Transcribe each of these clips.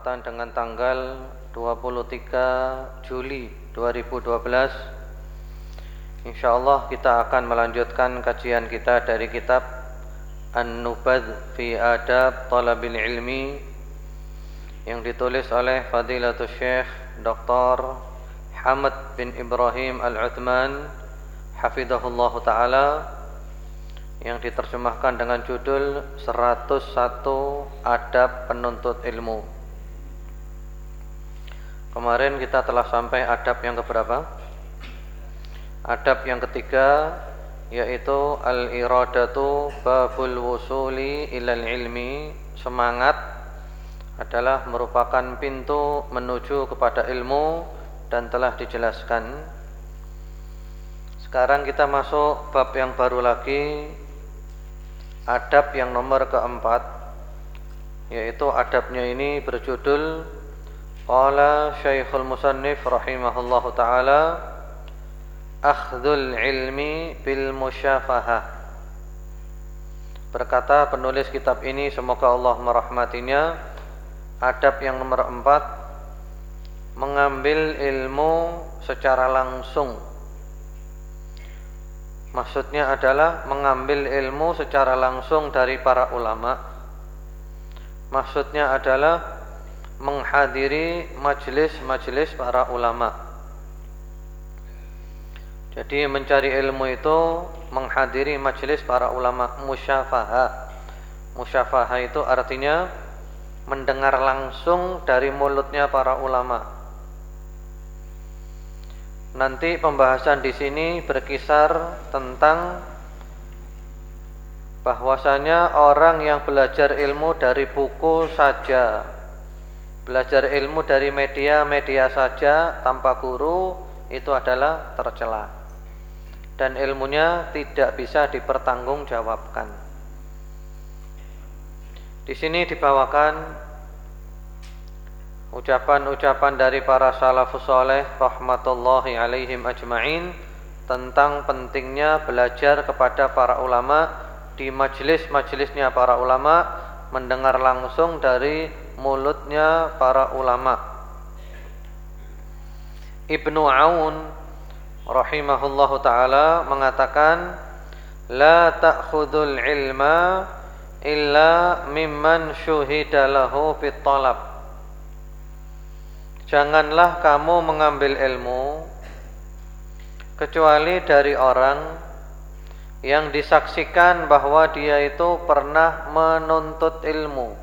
Dengan tanggal 23 Juli 2012, insyaallah kita akan melanjutkan kajian kita dari kitab An-Nubadh fi Adab Talabil Ilmi yang ditulis oleh Fadilatul Syekh Dr. Hamad bin Ibrahim Al-Uthman hafizahullah ta'ala, yang diterjemahkan dengan judul 101 Adab Penuntut Ilmu. Kemarin kita telah sampai adab yang keberapa? Adab yang ketiga, yaitu al-iradatu babul wusuli ilal ilmi. Semangat adalah merupakan pintu menuju kepada ilmu dan telah dijelaskan. Sekarang kita masuk bab yang baru lagi, adab yang nomor keempat, yaitu adabnya ini berjudul Qala Syekhul Musannif rahimahullahu ta'ala, akhdhul ilmi bil musyafahah. Berkata penulis kitab ini, semoga Allah merahmatinya, adab yang nomor 4, mengambil ilmu secara langsung. Maksudnya adalah mengambil ilmu secara langsung dari para ulama. Maksudnya adalah menghadiri majelis-majelis para ulama. Jadi mencari ilmu itu menghadiri majelis para ulama. Musyafahah. Musyafahah itu artinya mendengar langsung dari mulutnya para ulama. Nanti pembahasan di sini berkisar tentang bahwasanya orang yang belajar ilmu dari buku saja, belajar ilmu dari media saja tanpa guru, itu adalah tercela dan ilmunya tidak bisa dipertanggungjawabkan. Di sini dibawakan ucapan-ucapan dari para salafus saleh rahmatullahi alaihim ajma'in tentang pentingnya belajar kepada para ulama di majelis-majelisnya para ulama, mendengar langsung dari mulutnya para ulama. Ibnu Aun rahimahullahu ta'ala mengatakan, la ta'khudul ilma illa mimman syuhida lahu fit talab. Janganlah kamu mengambil ilmu kecuali dari orang yang disaksikan bahwa dia itu pernah menuntut ilmu.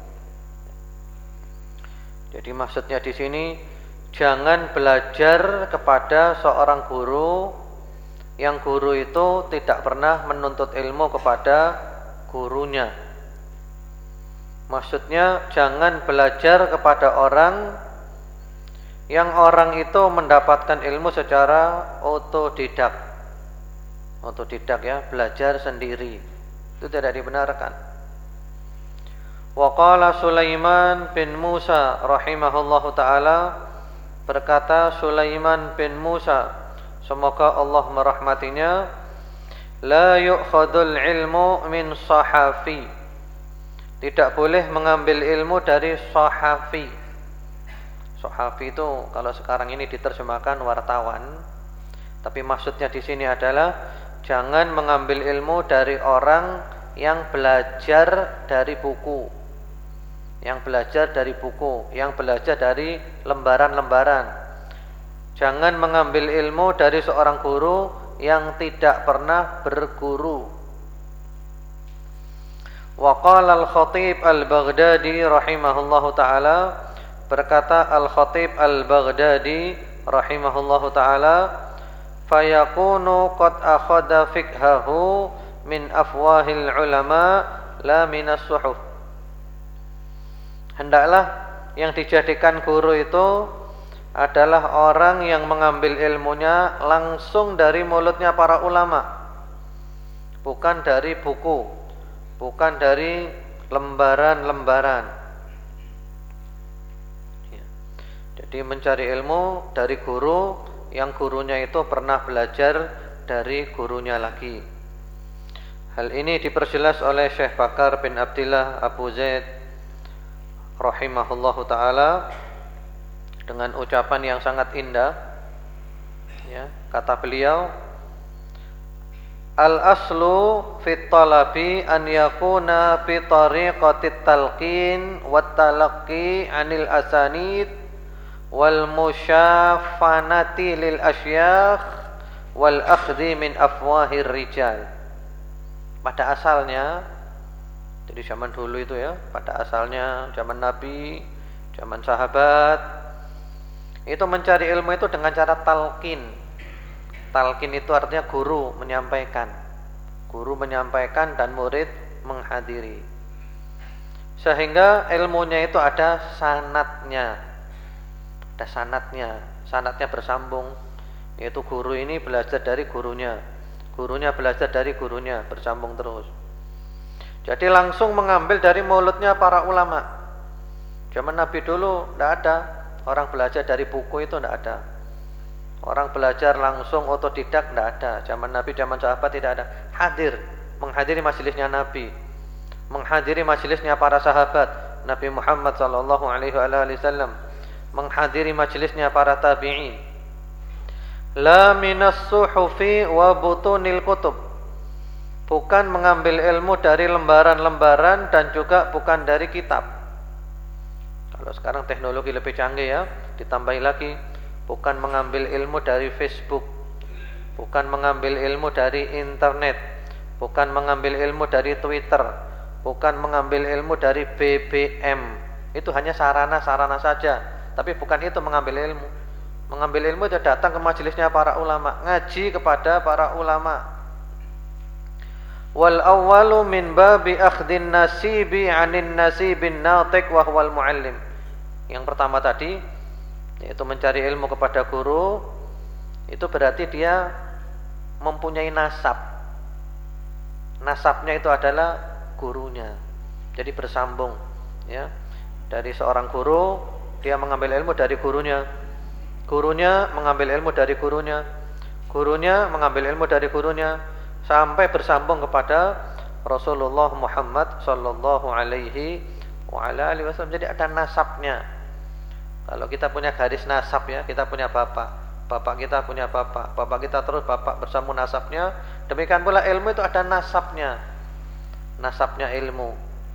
Jadi maksudnya di sini, jangan belajar kepada seorang guru yang guru itu tidak pernah menuntut ilmu kepada gurunya. Maksudnya jangan belajar kepada orang yang orang itu mendapatkan ilmu secara otodidak. Otodidak ya, belajar sendiri. Itu tidak dibenarkan. Wa qala Sulaiman bin Musa rahimahullahu ta'ala, berkata Sulaiman bin Musa, semoga Allah merahmatinya, la yu'khadul ilmu min sahafi. Tidak boleh mengambil ilmu dari sahafi. Sahafi itu kalau sekarang ini diterjemahkan wartawan, tapi maksudnya di sini adalah jangan mengambil ilmu dari orang yang belajar dari buku, yang belajar dari buku, yang belajar dari lembaran-lembaran. Jangan mengambil ilmu dari seorang guru yang tidak pernah berguru. Wa qala al-Khatib al-Baghdadi rahimahullahu ta'ala, berkata al-Khatib al-Baghdadi rahimahullahu ta'ala, fayakunu qad akhadha fikhahu min afwahil ulama la minas suhuf. Hendaklah yang dijadikan guru itu adalah orang yang mengambil ilmunya langsung dari mulutnya para ulama, bukan dari buku, bukan dari lembaran-lembaran. Jadi mencari ilmu dari guru yang gurunya itu pernah belajar dari gurunya lagi. Hal ini diperjelas oleh Syekh Bakar bin Abdillah Abu Zaid rahimahullahu taala dengan ucapan yang sangat indah. Ya, kata beliau, al-aslu fit talabi an yakuna bi tariqatit talqin wat talaqqi 'anil asanid wal musyafanati lil asyakh wal akhdhi min afwahir rijal. Pada asalnya, jadi zaman dulu itu ya, pada asalnya zaman Nabi, zaman sahabat, itu mencari ilmu itu dengan cara talqin. Talqin itu artinya guru menyampaikan. Guru menyampaikan dan murid menghadiri. Sehingga ilmunya itu ada sanadnya. Ada sanadnya. Sanadnya bersambung. Yaitu guru ini belajar dari gurunya. Gurunya belajar dari gurunya, bersambung terus. Jadi langsung mengambil dari mulutnya para ulama. Zaman Nabi dulu tidak ada. Orang belajar dari buku itu tidak ada. Orang belajar langsung otodidak tidak ada. Zaman Nabi, zaman sahabat tidak ada. Hadir, menghadiri majelisnya Nabi, menghadiri majelisnya para sahabat Nabi Muhammad sallallahu alaihi wasallam, menghadiri majelisnya para tabi'in. La minas suhufi wa butunil kutub. Bukan mengambil ilmu dari lembaran-lembaran dan juga bukan dari kitab. Kalau sekarang teknologi lebih canggih ya, ditambahi lagi, bukan mengambil ilmu dari Facebook, bukan mengambil ilmu dari internet, bukan mengambil ilmu dari Twitter, bukan mengambil ilmu dari BBM. Itu hanya sarana-sarana saja, tapi bukan itu mengambil ilmu. Mengambil ilmu itu datang ke majelisnya para ulama, ngaji kepada para ulama. Wal awwalu min babi akhdin nasibi 'anin nasibin natiq wa huwal muallim. Yang pertama tadi yaitu mencari ilmu kepada guru, itu berarti dia mempunyai nasab. Nasabnya itu adalah gurunya. Jadi bersambung ya. Dari seorang guru dia mengambil ilmu dari gurunya. Gurunya mengambil ilmu dari gurunya. Gurunya mengambil ilmu dari gurunya sampai bersambung kepada Rasulullah Muhammad sallallahu alaihi wasallam. Jadi ada nasabnya. Kalau kita punya garis nasab ya, kita punya bapak, bapak kita punya bapak, bapak kita terus bapak bersambung nasabnya. Demikian pula ilmu itu ada nasabnya. Nasabnya ilmu.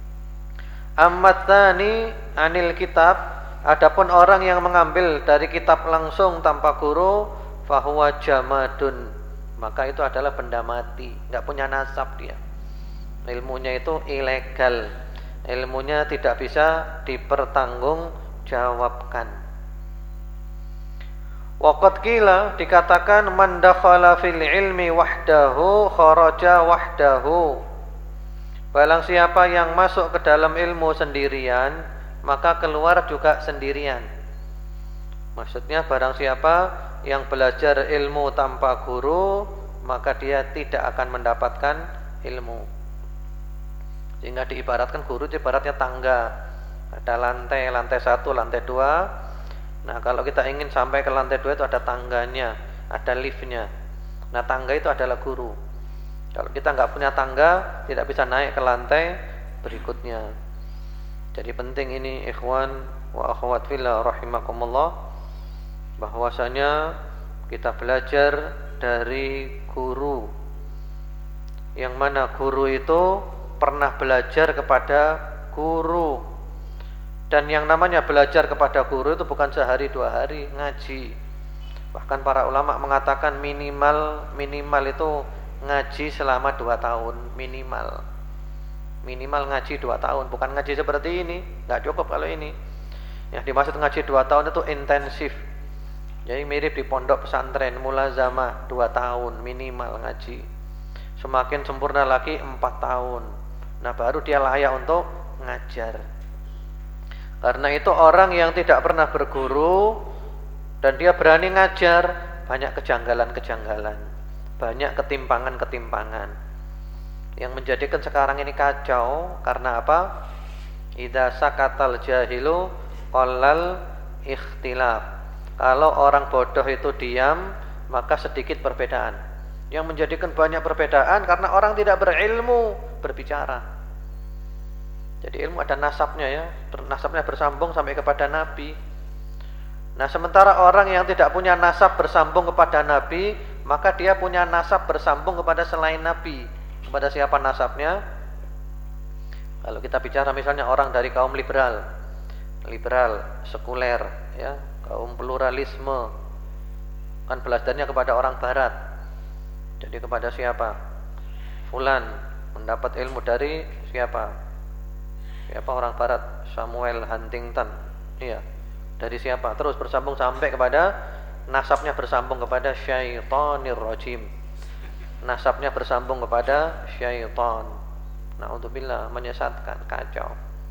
Ammatsani anil kitab, adapun orang yang mengambil dari kitab langsung tanpa guru, fahuwa jamadun, maka itu adalah benda mati, enggak punya nasab dia. Ilmunya itu ilegal. Ilmunya tidak bisa dipertanggungjawabkan. Waqad qila, dikatakan man dakhala fil ilmi wahdahu kharaja wahdahu. Barang siapa yang masuk ke dalam ilmu sendirian, maka keluar juga sendirian. Maksudnya barang siapa yang belajar ilmu tanpa guru, maka dia tidak akan mendapatkan ilmu. Sehingga diibaratkan guru itu ibaratnya tangga. Ada lantai 1, lantai 2. Nah, kalau kita ingin sampai ke lantai 2 itu ada tangganya, ada liftnya. Nah, tangga itu adalah guru. Kalau kita nggak punya tangga, tidak bisa naik ke lantai berikutnya. Jadi penting ini ikhwan wa akhwat fillah rahimakumullah, bahwasanya kita belajar dari guru. Yang mana guru itu pernah belajar kepada guru. Dan yang namanya belajar kepada guru itu bukan sehari 2 hari ngaji. Bahkan para ulama mengatakan minimal itu ngaji selama 2 tahun minimal. Minimal ngaji 2 tahun, bukan ngaji seperti ini, enggak cukup kalau ini. Yang dimaksud ngaji 2 tahun itu intensif. Jadi mirip di pondok pesantren, mulazamah 2 tahun minimal ngaji. Semakin sempurna lagi 4 tahun. Nah, baru dia layak untuk ngajar. Karena itu orang yang tidak pernah berguru dan dia berani ngajar, banyak kejanggalan-kejanggalan, banyak ketimpangan-ketimpangan yang menjadikan sekarang ini kacau. Karena apa? Idza sakatal jahilu qallal ikhtilaf. Kalau orang bodoh itu diam, maka sedikit perbedaan. Yang menjadikan banyak perbedaan karena orang tidak berilmu berbicara. Jadi ilmu ada nasabnya ya, nasabnya bersambung sampai kepada Nabi. Nah, sementara orang yang tidak punya nasab bersambung kepada Nabi, maka dia punya nasab bersambung kepada selain Nabi. Kepada siapa nasabnya? Kalau kita bicara misalnya orang dari kaum liberal, sekuler, ya, kaum pluralisme, kan belajarnya kepada orang barat. Jadi kepada siapa? Fulan mendapat ilmu dari siapa? Siapa orang barat? Samuel Huntington. Iya. Dari siapa? Terus bersambung sampai kepada nasabnya bersambung kepada syaitanir rajim. Nasabnya bersambung kepada syaitan. Na'udzubillah, menyesatkan, kacau.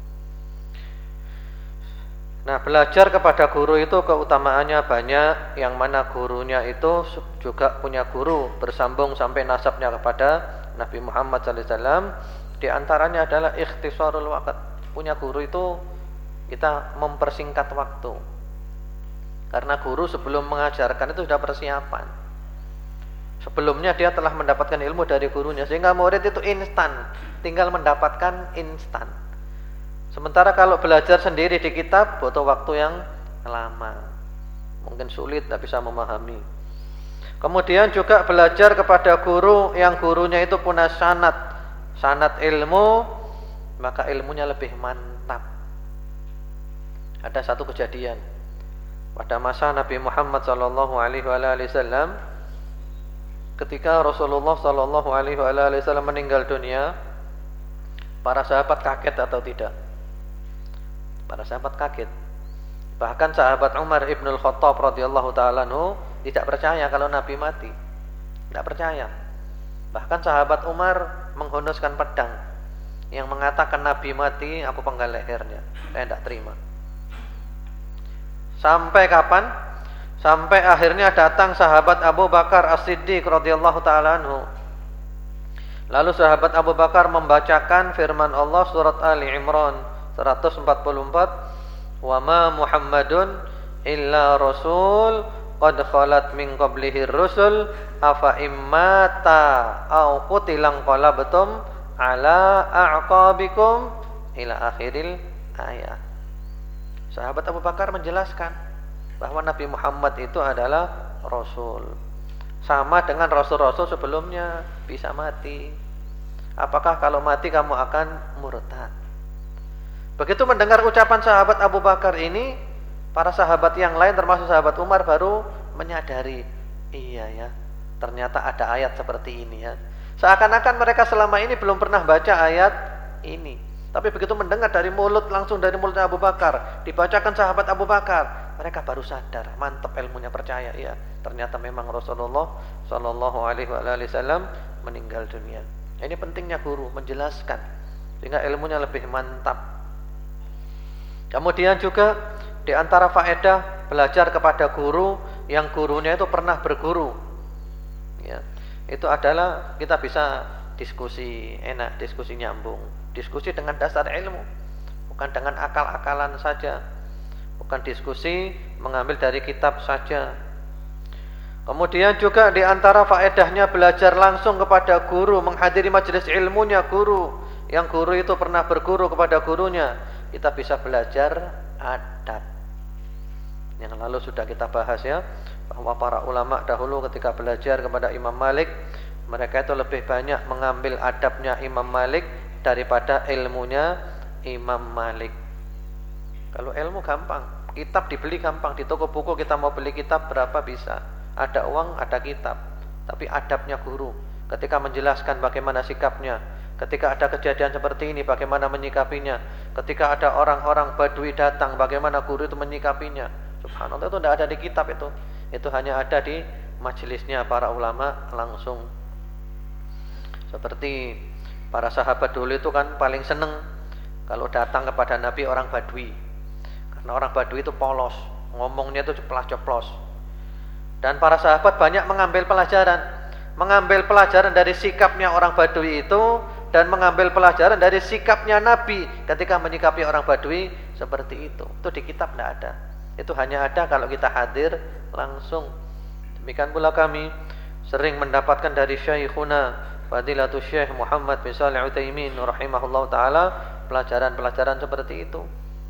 Nah, belajar kepada guru itu keutamaannya banyak, yang mana gurunya itu juga punya guru bersambung sampai nasabnya kepada Nabi Muhammad SAW. Di antaranya adalah ikhtisarul waqt. Punya guru itu kita mempersingkat waktu. Karena guru sebelum mengajarkan itu sudah persiapan. Sebelumnya dia telah mendapatkan ilmu dari gurunya, sehingga murid itu instan, tinggal mendapatkan instan. Sementara kalau belajar sendiri di kitab butuh waktu yang lama. Mungkin sulit, tidak bisa memahami. Kemudian juga belajar kepada guru yang gurunya itu punya sanad ilmu, maka ilmunya lebih mantap. Ada satu kejadian pada masa Nabi Muhammad sallallahu alaihi wasallam, ketika Rasulullah sallallahu alaihi wasallam meninggal dunia, para sahabat kaget atau tidak? Para sahabat kaget. Bahkan sahabat Umar ibn al-Khattab radhiyallahu ta'ala anhu tidak percaya kalau Nabi mati. Tidak percaya. Bahkan sahabat Umar menghunuskan pedang. Yang mengatakan Nabi mati, aku penggal lehernya. Saya tidak terima. Sampai kapan? Sampai akhirnya datang sahabat Abu Bakar As-Siddiq radhiyallahu ta'ala anhu. Lalu sahabat Abu Bakar membacakan firman Allah surat Ali Imran 144, wa ma Muhammadun illa rasul qad khalat min qablihi rusul afa immata au qutilan qalabtum ala a'qabikum ila akhiril ayat. Sahabat Abu Bakar menjelaskan bahwa Nabi Muhammad itu adalah rasul, sama dengan rasul-rasul sebelumnya, bisa mati. Apakah kalau mati kamu akan murtad? Begitu mendengar ucapan sahabat Abu Bakar ini, para sahabat yang lain termasuk sahabat Umar baru menyadari, iya ya, ternyata ada ayat seperti ini ya. Seakan-akan mereka selama ini belum pernah baca ayat ini. Tapi begitu mendengar dari mulut, langsung dari mulut Abu Bakar, dibacakan sahabat Abu Bakar, mereka baru sadar, mantap ilmunya, percaya, ya, ternyata memang Rasulullah sallallahu alaihi wasallam meninggal dunia. Ini pentingnya guru menjelaskan sehingga ilmunya lebih mantap. Kemudian juga di antara faedah belajar kepada guru yang gurunya itu pernah berguru, ya, itu adalah kita bisa diskusi enak, diskusi nyambung, diskusi dengan dasar ilmu, bukan dengan akal-akalan saja, bukan diskusi mengambil dari kitab saja. Kemudian juga di antara faedahnya belajar langsung kepada guru, menghadiri majelis ilmunya guru, yang guru itu pernah berguru kepada gurunya, kita bisa belajar adab. Yang lalu sudah kita bahas ya, bahwa para ulama dahulu ketika belajar kepada Imam Malik, mereka itu lebih banyak mengambil adabnya Imam Malik daripada ilmunya Imam Malik. Kalau ilmu gampang, kitab dibeli gampang, di toko buku kita mau beli kitab berapa bisa, ada uang, ada kitab. Tapi adabnya guru, ketika menjelaskan bagaimana sikapnya, ketika ada kejadian seperti ini bagaimana menyikapinya, ketika ada orang-orang Badui datang bagaimana guru itu menyikapinya. Subhanallah, itu tidak ada di kitab itu hanya ada di majelisnya para ulama langsung. Seperti para sahabat dulu itu kan paling seneng kalau datang kepada Nabi orang Badui, karena orang Badui itu polos, ngomongnya itu ceplas-ceplos. Dan para sahabat banyak mengambil pelajaran dari sikapnya orang Badui itu, dan mengambil pelajaran dari sikapnya Nabi ketika menyikapi orang Badui seperti itu. Itu di kitab tidak ada, itu hanya ada kalau kita hadir langsung. Demikian pula kami sering mendapatkan dari Syekhuna Fadilatul Syekh Muhammad bin Shalih Al-Utsaimin rahimahullah ta'ala pelajaran-pelajaran seperti itu.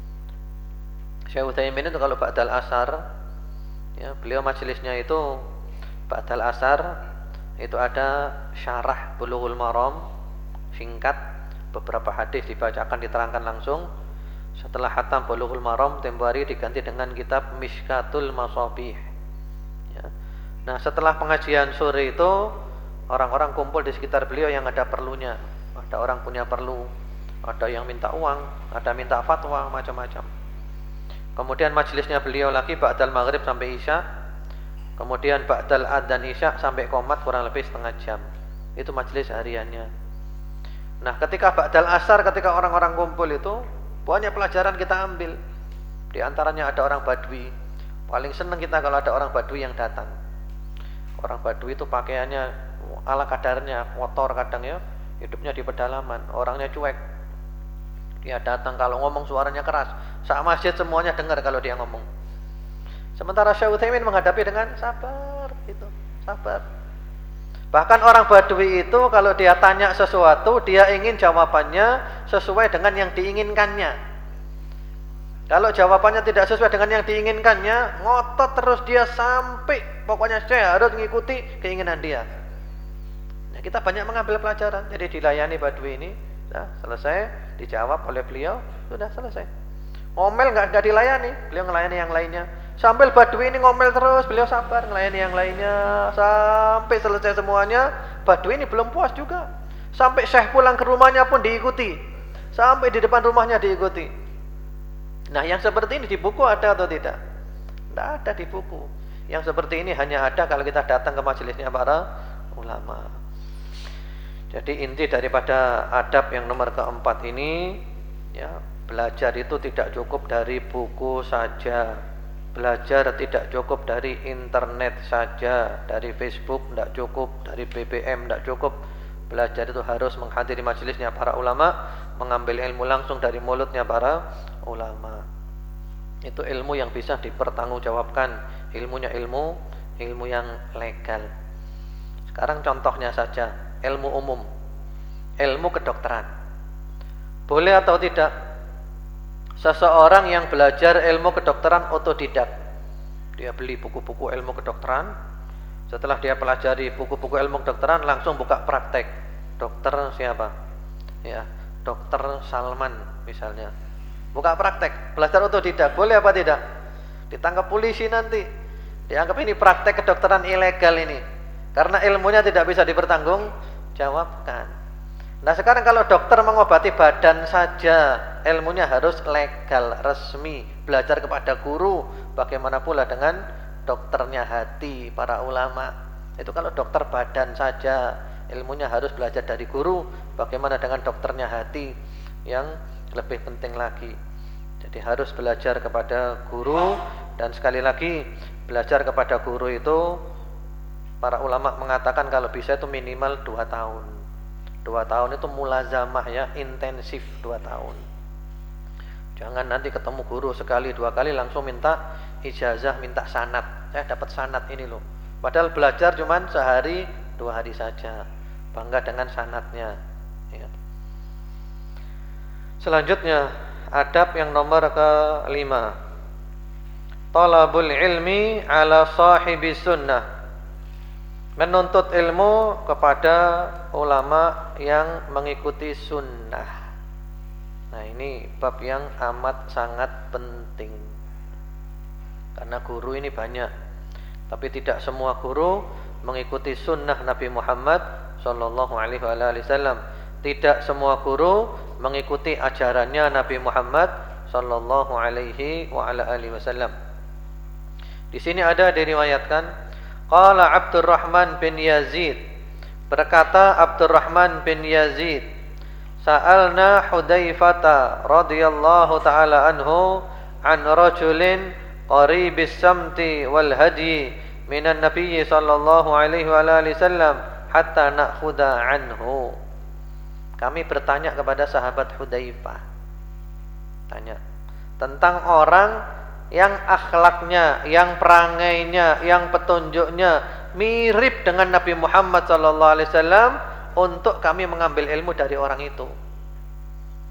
Syekh Utsaimin itu kalau ba'dal asar, ya, beliau majelisnya itu ba'dal asar itu ada syarah Bulughul Maram singkat, beberapa hadis dibacakan diterangkan langsung. Setelah khatam Bulughul Maram tempo hari diganti dengan kitab Mishkatul Masabih, ya. Nah, setelah pengajian sore itu orang-orang kumpul di sekitar beliau yang ada perlunya. Ada orang punya perlu, ada yang minta uang, ada minta fatwa, macam-macam. Kemudian majelisnya beliau lagi ba'dal maghrib sampai isya. Kemudian ba'dal adzan isya sampai qomat kurang lebih setengah jam. Itu majelis hariannya. Nah, ketika ba'dal asar, ketika orang-orang kumpul itu banyak pelajaran kita ambil. Di antaranya ada orang Badui. Paling senang kita kalau ada orang Badui yang datang. Orang Badui itu pakaiannya ala kadarnya, kotor kadang ya, hidupnya di pedalaman, orangnya cuek. Dia datang kalau ngomong suaranya keras, sak masjid semuanya dengar kalau dia ngomong. Sementara Syekh Utsaimin menghadapi dengan sabar, itu, sabar. Bahkan orang Badui itu kalau dia tanya sesuatu, dia ingin jawabannya sesuai dengan yang diinginkannya. Kalau jawabannya tidak sesuai dengan yang diinginkannya, ngotot terus dia sampai pokoknya saya harus mengikuti keinginan dia. Nah, kita banyak mengambil pelajaran. Jadi dilayani Badui ini, nah, selesai, dijawab oleh beliau, sudah selesai. Ngomel nggak dilayani, beliau ngelayani yang lainnya. Sambil Badui ini ngomel terus, beliau sabar ngelayani yang lainnya sampai selesai semuanya. Badui ini belum puas juga. Sampai Syekh pulang ke rumahnya pun diikuti. Sampai di depan rumahnya diikuti. Nah, yang seperti ini di buku ada atau tidak? Tidak ada di buku. Yang seperti ini hanya ada kalau kita datang ke majelisnya para ulama. Jadi inti daripada adab yang nomor keempat ini, ya, belajar itu tidak cukup dari buku saja. Belajar tidak cukup dari internet saja, dari Facebook tidak cukup, dari BBM tidak cukup. Belajar itu harus menghadiri majelisnya para ulama, mengambil ilmu langsung dari mulutnya para ulama. Itu ilmu yang bisa dipertanggungjawabkan, ilmunya ilmu yang legal. Sekarang contohnya saja, ilmu umum, ilmu kedokteran. Boleh atau tidak seseorang yang belajar ilmu kedokteran otodidak? Dia beli buku-buku ilmu kedokteran, setelah dia pelajari buku-buku ilmu kedokteran langsung buka praktek. Dokter siapa? Ya, Dokter Salman misalnya. Buka praktek, belajar otodidak, boleh apa tidak? Ditangkap polisi nanti. Dianggap ini praktek kedokteran ilegal ini. Karena ilmunya tidak bisa dipertanggungjawabkan. Nah, sekarang kalau dokter mengobati badan saja, ilmunya harus legal, resmi, belajar kepada guru. Bagaimana pula dengan dokternya hati, para ulama. Itu kalau dokter badan saja, ilmunya harus belajar dari guru. Bagaimana dengan dokternya hati yang lebih penting lagi? Jadi harus belajar kepada guru. Dan sekali lagi, belajar kepada guru itu para ulama mengatakan kalau bisa itu minimal 2 tahun. 2 tahun itu mulazamah, ya, intensif 2 tahun. Jangan nanti ketemu guru sekali 2 kali langsung minta ijazah, minta sanad. Saya dapat sanad ini loh. Padahal belajar cuman sehari 2 hari saja. Bangga dengan sanadnya, ya. Selanjutnya adab yang nomor ke-5, talabul ilmi ala sahibi sunnah, menuntut ilmu kepada ulama yang mengikuti sunnah. Nah, ini bab yang amat sangat penting. Karena guru ini banyak, tapi tidak semua guru mengikuti sunnah Nabi Muhammad sallallahu alaihi wasallam. Tidak semua guru mengikuti ajarannya Nabi Muhammad sallallahu alaihi wasallam. Di sini ada diriwayatkan, qala Abdurrahman bin Yazid, berkata Abdurrahman bin Yazid, sa'alna Hudzaifah radhiyallahu taala anhu an rajulin qaribis samti wal hadi minan nabiy sallallahu alaihi wasallam hatta na'khudha anhu. Kami bertanya kepada sahabat Hudzaifah, tanya tentang orang yang akhlaknya, yang perangainya, yang petunjuknya mirip dengan Nabi Muhammad sallallahu alaihi wasallam, untuk kami mengambil ilmu dari orang itu.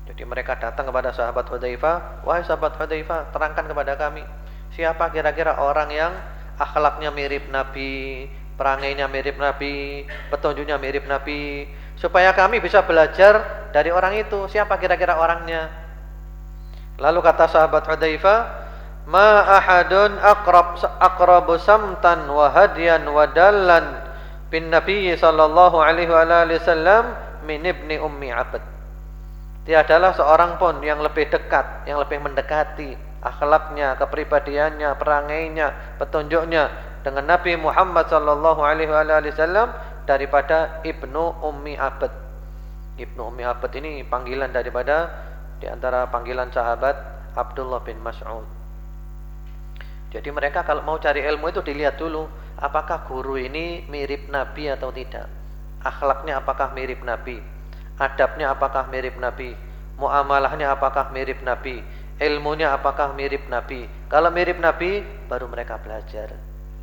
Jadi mereka datang kepada sahabat Hudzaifah, "Wahai sahabat Hudzaifah, terangkan kepada kami, siapa kira-kira orang yang akhlaknya mirip Nabi, perangainya mirip Nabi, petunjuknya mirip Nabi, supaya kami bisa belajar dari orang itu. Siapa kira-kira orangnya?" Lalu kata sahabat Hudzaifah, "Ma ahadun aqrabu samtan wa hadiyan wa dallan bin Nabi sallallahu alaihi wasallam min ibni ummi Abd." Tiadalah seorang pun yang lebih dekat, yang lebih mendekati akhlaknya, kepribadiannya, perangainya, petunjuknya dengan Nabi Muhammad sallallahu alaihi wasallam daripada Ibnu Ummi Abd. Ibnu Ummi Abd ini panggilan daripada di antara panggilan sahabat Abdullah bin Mas'ud. Jadi mereka kalau mau cari ilmu itu dilihat dulu, apakah guru ini mirip Nabi atau tidak. Akhlaknya apakah mirip Nabi? Adabnya apakah mirip Nabi? Muamalahnya apakah mirip Nabi? Ilmunya apakah mirip Nabi? Kalau mirip Nabi, baru mereka belajar.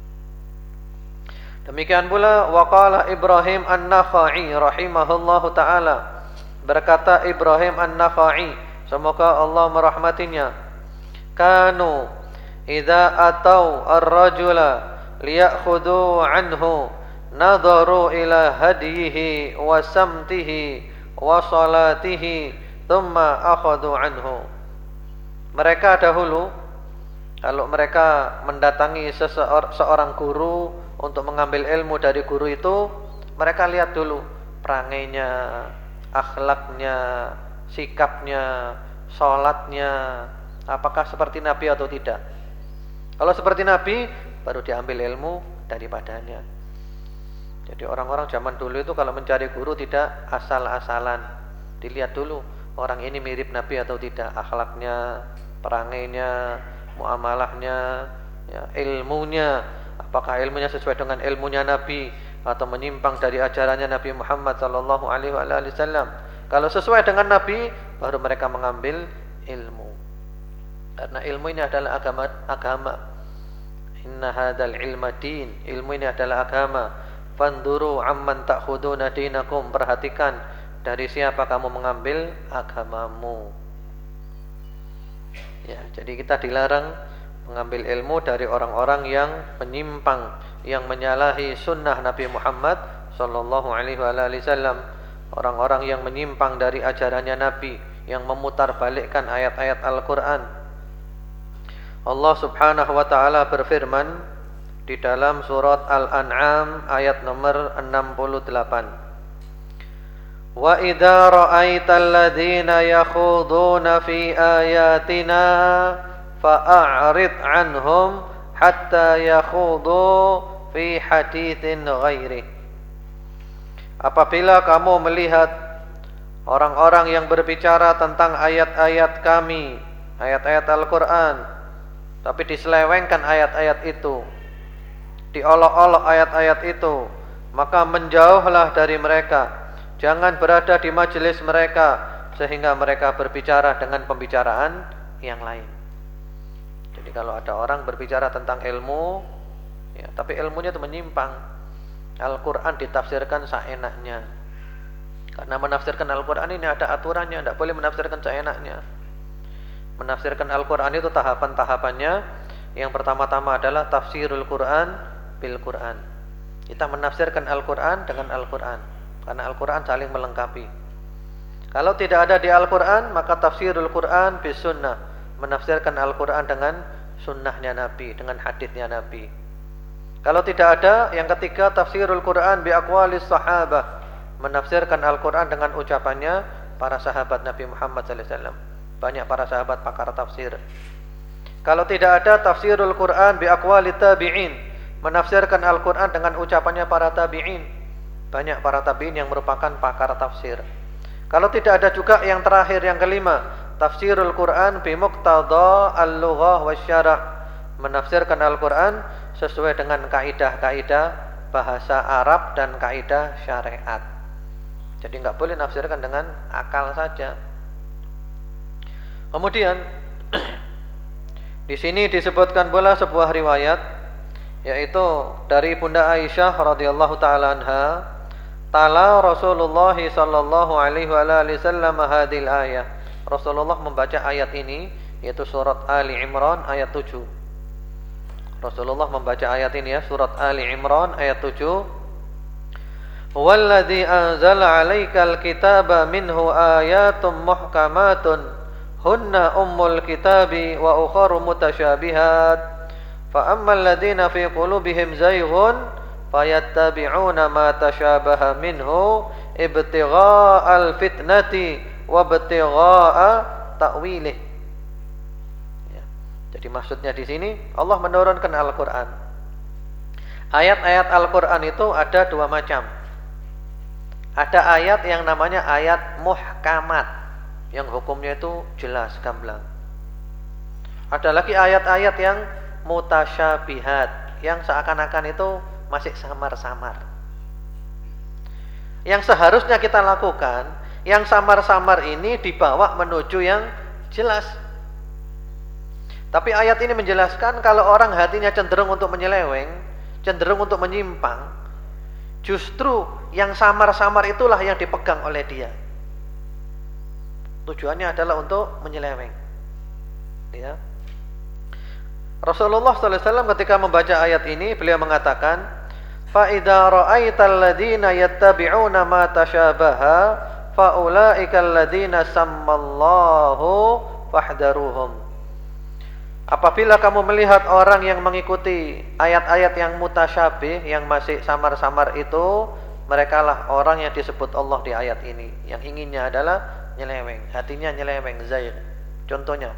Demikian pula waqala Ibrahim An-Nakhai rahimahullahu taala. Berkata Ibrahim An-Nakhai, semoga Allah merahmatinya, "Kanu idza atau ar-rajula liyakhudhu anhu nadharu ila hadihi wa samtihi wa salatihi thumma akhadhu anhu." Mereka dahulu kalau mereka mendatangi seorang guru untuk mengambil ilmu dari guru itu, mereka lihat dulu perangainya, akhlaknya, sikapnya, salatnya, apakah seperti Nabi atau tidak. Kalau seperti Nabi, baru diambil ilmu daripadanya. Jadi orang-orang zaman dulu itu kalau mencari guru tidak asal-asalan. Dilihat dulu orang ini mirip Nabi atau tidak, akhlaknya, perangainya, muamalahnya, ya, ilmunya, apakah ilmunya sesuai dengan ilmunya Nabi atau menyimpang dari ajarannya Nabi Muhammad sallallahu alaihi wasallam. Kalau sesuai dengan Nabi, baru mereka mengambil ilmu. Karena ilmu ini adalah agama. Inna hadzal ilma din. Ilmu ini adalah agama. Fanduru amman ta'khuduna dinakum. Perhatikan dari siapa kamu mengambil agamamu. Ya, jadi kita dilarang mengambil ilmu dari orang-orang yang menyimpang, yang menyalahi sunnah Nabi Muhammad sallallahu alaihi wasallam, orang-orang yang menyimpang dari ajarannya Nabi, yang memutarbalikkan ayat-ayat Al-Qur'an. Allah Subhanahu wa taala berfirman di dalam surat Al-An'am ayat nomor 68. Wa idza ra'aital ladzina yakhuduna fi ayatina fa'arid 'anhum hatta yakhudu fi haditsin ghairi. Apabila kamu melihat orang-orang yang berbicara tentang ayat-ayat kami, ayat-ayat Al-Qur'an, tapi diselewengkan ayat-ayat itu, diolok-olok ayat-ayat itu, maka menjauhlah dari mereka. Jangan berada di majelis mereka sehingga mereka berbicara dengan pembicaraan yang lain. Jadi kalau ada orang berbicara tentang ilmu, ya, tapi ilmunya itu menyimpang, Al-Quran ditafsirkan seenaknya. Karena menafsirkan Al-Quran ini ada aturannya, tidak boleh menafsirkan seenaknya. Menafsirkan Al-Quran itu tahapan-tahapannya. Yang pertama-tama adalah tafsirul Quran bil Quran. Kita menafsirkan Al-Quran dengan Al-Quran, karena Al-Quran saling melengkapi. Kalau tidak ada di Al-Quran, maka tafsirul Quran bis sunnah, menafsirkan Al-Quran dengan sunnahnya Nabi, dengan haditsnya Nabi. Kalau tidak ada, yang ketiga tafsirul Quran bi aqwalis sahabah, menafsirkan Al-Quran dengan ucapannya para sahabat Nabi Muhammad SAW. Banyak para sahabat pakar tafsir. Kalau tidak ada tafsirul Quran bi aqwalit tabi'in, menafsirkan Al-Quran dengan ucapannya para tabi'in. Banyak para tabi'in yang merupakan pakar tafsir. Kalau tidak ada juga yang terakhir, yang kelima, tafsirul Quran bi muqtada al-lughah wasyara', menafsirkan Al-Quran sesuai dengan kaidah-kaidah bahasa Arab dan kaidah syariat. Jadi enggak boleh nafsirkan dengan akal saja. Kemudian di sini disebutkan pula sebuah riwayat, yaitu dari Bunda Aisyah radhiyallahu taala anha, tala Rasulullah sallallahu alaihi wasallam hadhil ayah. Rasulullah membaca ayat ini, yaitu surat Ali Imran ayat 7. Rasulullah membaca ayat ini ya, surat Ali Imran ayat 7. Walladzi anzala 'alaikal kitaba minhu ayatum muhkamatun hunna ummul kitabi wa ukharu mutasyabihat fa ammal ladzina fi qulubihim zayghun fayattabi'una ma tasyabaha minhu ibtigha'al fitnati wa ibtigha'a ta'wilih. Ya. Jadi maksudnya di sini Allah menurunkan Al-Qur'an. Ayat-ayat Al-Qur'an itu ada dua macam. Ada ayat yang namanya ayat muhkamat, yang hukumnya itu jelas, gamblang. Ada lagi ayat-ayat yang mutasyabihat, yang seakan-akan itu masih samar-samar. Yang seharusnya kita lakukan, yang samar-samar ini dibawa menuju yang jelas. Tapi ayat ini menjelaskan kalau orang hatinya cenderung untuk menyeleweng, cenderung untuk menyimpang, justru yang samar-samar itulah yang dipegang oleh dia. Tujuannya adalah untuk menyeleweng. Ya. Rasulullah SAW ketika membaca ayat ini, beliau mengatakan, fa idza ra'aital ladzina yattabi'una ma tasyabaha fa ulaikal ladzina sammallahu fahdharuhum. Apabila kamu melihat orang yang mengikuti ayat-ayat yang mutasyabih, yang masih samar-samar itu, merekalah orang yang disebut Allah di ayat ini, yang inginnya adalah nyeleweng, hatinya nyeleweng, zair. Contohnya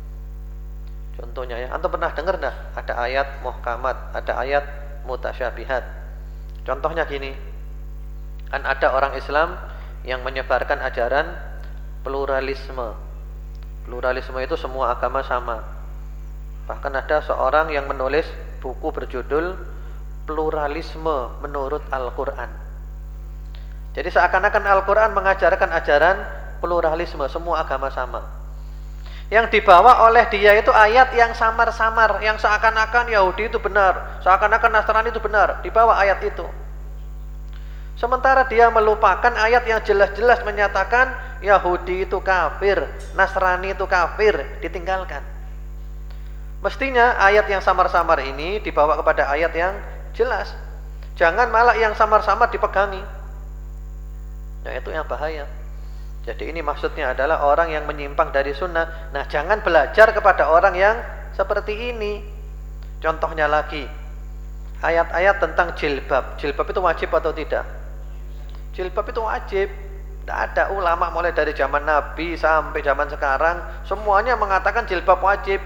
ya, antum pernah dengar enggak ada ayat muhkamat, ada ayat mutasyabihat? Contohnya gini, kan ada orang Islam yang menyebarkan ajaran pluralisme. Pluralisme itu semua agama sama. Bahkan ada seorang yang menulis buku berjudul Pluralisme Menurut Al-Quran. Jadi seakan-akan Al-Quran mengajarkan ajaran pluralisme, semua agama sama. Yang dibawa oleh dia itu ayat yang samar-samar, yang seakan-akan Yahudi itu benar, seakan-akan Nasrani itu benar, dibawa ayat itu. Sementara dia melupakan ayat yang jelas-jelas menyatakan Yahudi itu kafir, Nasrani itu kafir, ditinggalkan. Mestinya ayat yang samar-samar ini dibawa kepada ayat yang jelas. Jangan malah yang samar-samar dipegangi. Nah, itu yang bahaya. Jadi ini maksudnya adalah orang yang menyimpang dari sunnah. Nah, jangan belajar kepada orang yang seperti ini. Contohnya lagi, ayat-ayat tentang jilbab. Jilbab itu wajib atau tidak? Jilbab itu wajib. Tidak ada ulama mulai dari zaman Nabi sampai zaman sekarang semuanya mengatakan jilbab wajib.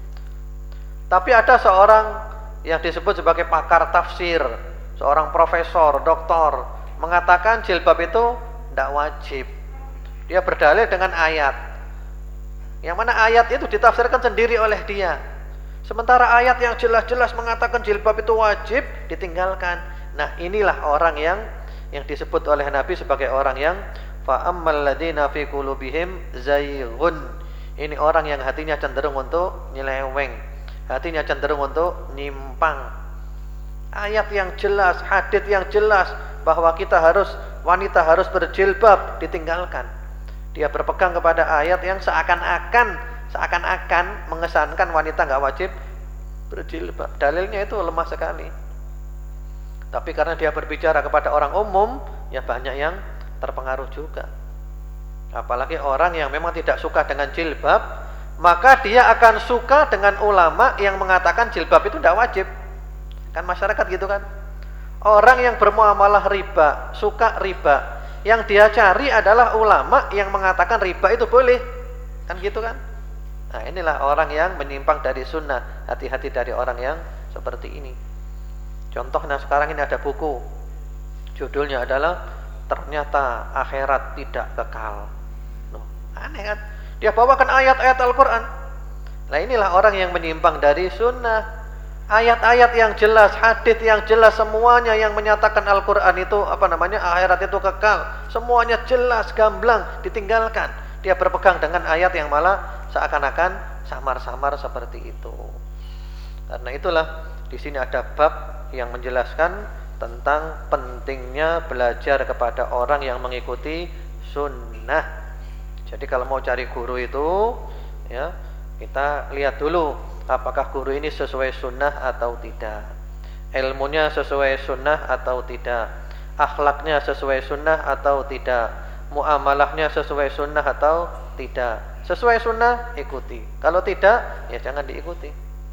Tapi ada seorang yang disebut sebagai pakar tafsir, seorang profesor, doktor, mengatakan jilbab itu tidak wajib. Dia berdalil dengan ayat, yang mana ayat itu ditafsirkan sendiri oleh dia. Sementara ayat yang jelas-jelas mengatakan jilbab itu wajib, ditinggalkan. Nah, inilah orang yang disebut oleh Nabi sebagai orang yang fa ammal ladzina fi qulubihim zayghun. Ini orang yang hatinya cenderung untuk nyeleweng, hatinya cenderung untuk nyimpang. Ayat yang jelas, hadits yang jelas bahwa wanita harus berjilbab, ditinggalkan. Dia berpegang kepada ayat yang seakan-akan mengesankan wanita enggak wajib berjilbab. Dalilnya itu lemah sekali. Tapi karena dia berbicara kepada orang umum, ya banyak yang terpengaruh juga. Apalagi orang yang memang tidak suka dengan jilbab, maka dia akan suka dengan ulama yang mengatakan jilbab itu tidak wajib. Kan masyarakat gitu kan. Orang yang bermuamalah riba, suka riba, yang dia cari adalah ulama yang mengatakan riba itu boleh. Kan gitu kan. Nah, inilah orang yang menyimpang dari sunnah. Hati-hati dari orang yang seperti ini. Contohnya sekarang ini ada buku, judulnya adalah Ternyata Akhirat Tidak Kekal. Aneh kan? Dia bawakan ayat-ayat Al-Quran. Nah, inilah orang yang menyimpang dari sunnah. Ayat-ayat yang jelas, hadits yang jelas, semuanya yang menyatakan Al-Quran itu akhirat itu kekal, semuanya jelas, gamblang, ditinggalkan. Dia berpegang dengan ayat yang malah seakan-akan samar-samar seperti itu. Karena itulah di sini ada bab yang menjelaskan tentang pentingnya belajar kepada orang yang mengikuti sunnah. Jadi kalau mau cari guru itu, ya kita lihat dulu apakah guru ini sesuai sunnah atau tidak, ilmunya sesuai sunnah atau tidak, akhlaknya sesuai sunnah atau tidak, muamalahnya sesuai sunnah atau tidak. Sesuai sunnah ikuti, kalau tidak ya jangan diikuti.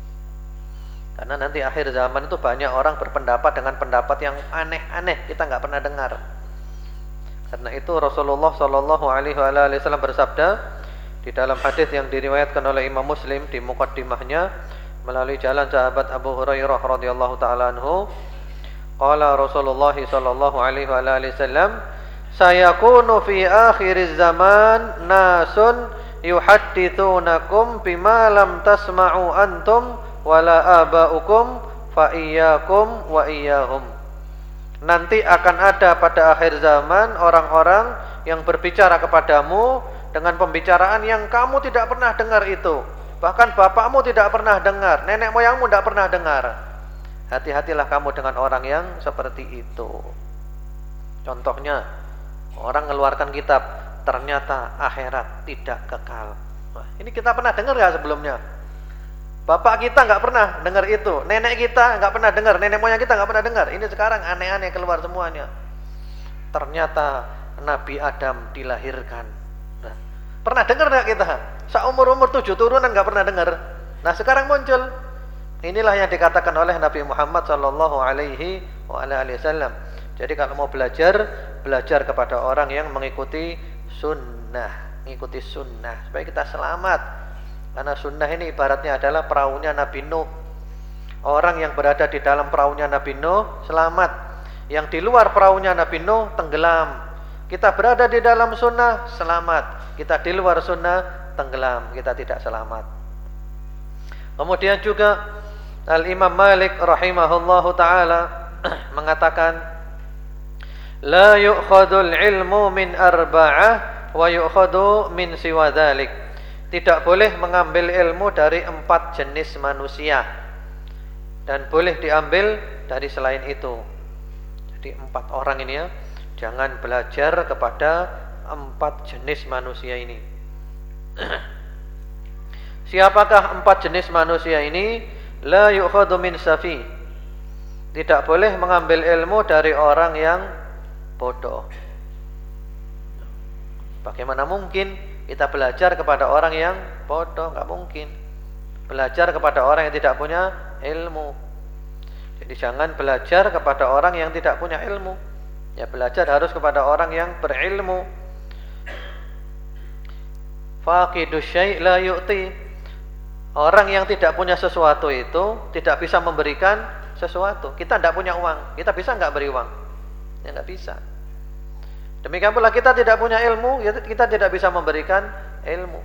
Karena nanti akhir zaman itu banyak orang berpendapat dengan pendapat yang aneh-aneh, kita nggak pernah dengar. Karena itu Rasulullah Shallallahu Alaihi Wasallam bersabda di dalam hadis yang diriwayatkan oleh Imam Muslim di muqaddimahnya melalui jalan sahabat Abu Hurairah radhiyallahu taala anhu, qala Rasulullah Shallallahu Alaihi Wasallam, sayakunu fi akhir zaman nasun yuhadditsunakum bima lam tasma'u antum wala aba'ukum fa iyyakum wa iyyahum. Nanti akan ada pada akhir zaman orang-orang yang berbicara kepadamu dengan pembicaraan yang kamu tidak pernah dengar itu. Bahkan bapakmu tidak pernah dengar, nenek moyangmu tidak pernah dengar. Hati-hatilah kamu dengan orang yang seperti itu. Contohnya, orang mengeluarkan kitab, ternyata akhirat tidak kekal. Nah, ini kita pernah dengar nggak sebelumnya? Bapak kita nggak pernah dengar itu, nenek kita nggak pernah dengar, nenek moyang kita nggak pernah dengar. Ini sekarang aneh-aneh keluar semuanya. Ternyata Nabi Adam dilahirkan. Nah, pernah dengar nggak kita? Seumur-umur 7 turunan nggak pernah dengar. Nah sekarang muncul. Inilah yang dikatakan oleh Nabi Muhammad Sallallahu Alaihi Wasallam. Jadi kalau mau belajar, belajar kepada orang yang mengikuti sunnah, mengikuti sunnah supaya kita selamat. Karena sunnah ini ibaratnya adalah perahunya Nabi Nuh. Orang yang berada di dalam perahunya Nabi Nuh selamat, yang di luar perahunya Nabi Nuh tenggelam. Kita berada di dalam sunnah selamat, kita di luar sunnah tenggelam, kita tidak selamat. Kemudian juga Al-Imam Malik rahimahullahu ta'ala mengatakan, la yu'khadul ilmu min arba'ah wa yu'khadu min siwa dhalik. Tidak boleh mengambil ilmu dari 4 jenis manusia dan boleh diambil dari selain itu. Jadi 4 orang ini ya, jangan belajar kepada 4 jenis manusia ini. Siapakah 4 jenis manusia ini? La yu'khadhu min safi. Tidak boleh mengambil ilmu dari orang yang bodoh. Bagaimana mungkin kita belajar kepada orang yang bodoh? Enggak mungkin. Belajar kepada orang yang tidak punya ilmu. Jadi jangan belajar kepada orang yang tidak punya ilmu. Ya belajar harus kepada orang yang berilmu. Faqidu syai' la yu'ti. Orang yang tidak punya sesuatu itu tidak bisa memberikan sesuatu. Kita tidak punya uang, kita bisa enggak beri uang? Ya enggak bisa. Demikian pula kita tidak punya ilmu, kita tidak bisa memberikan ilmu.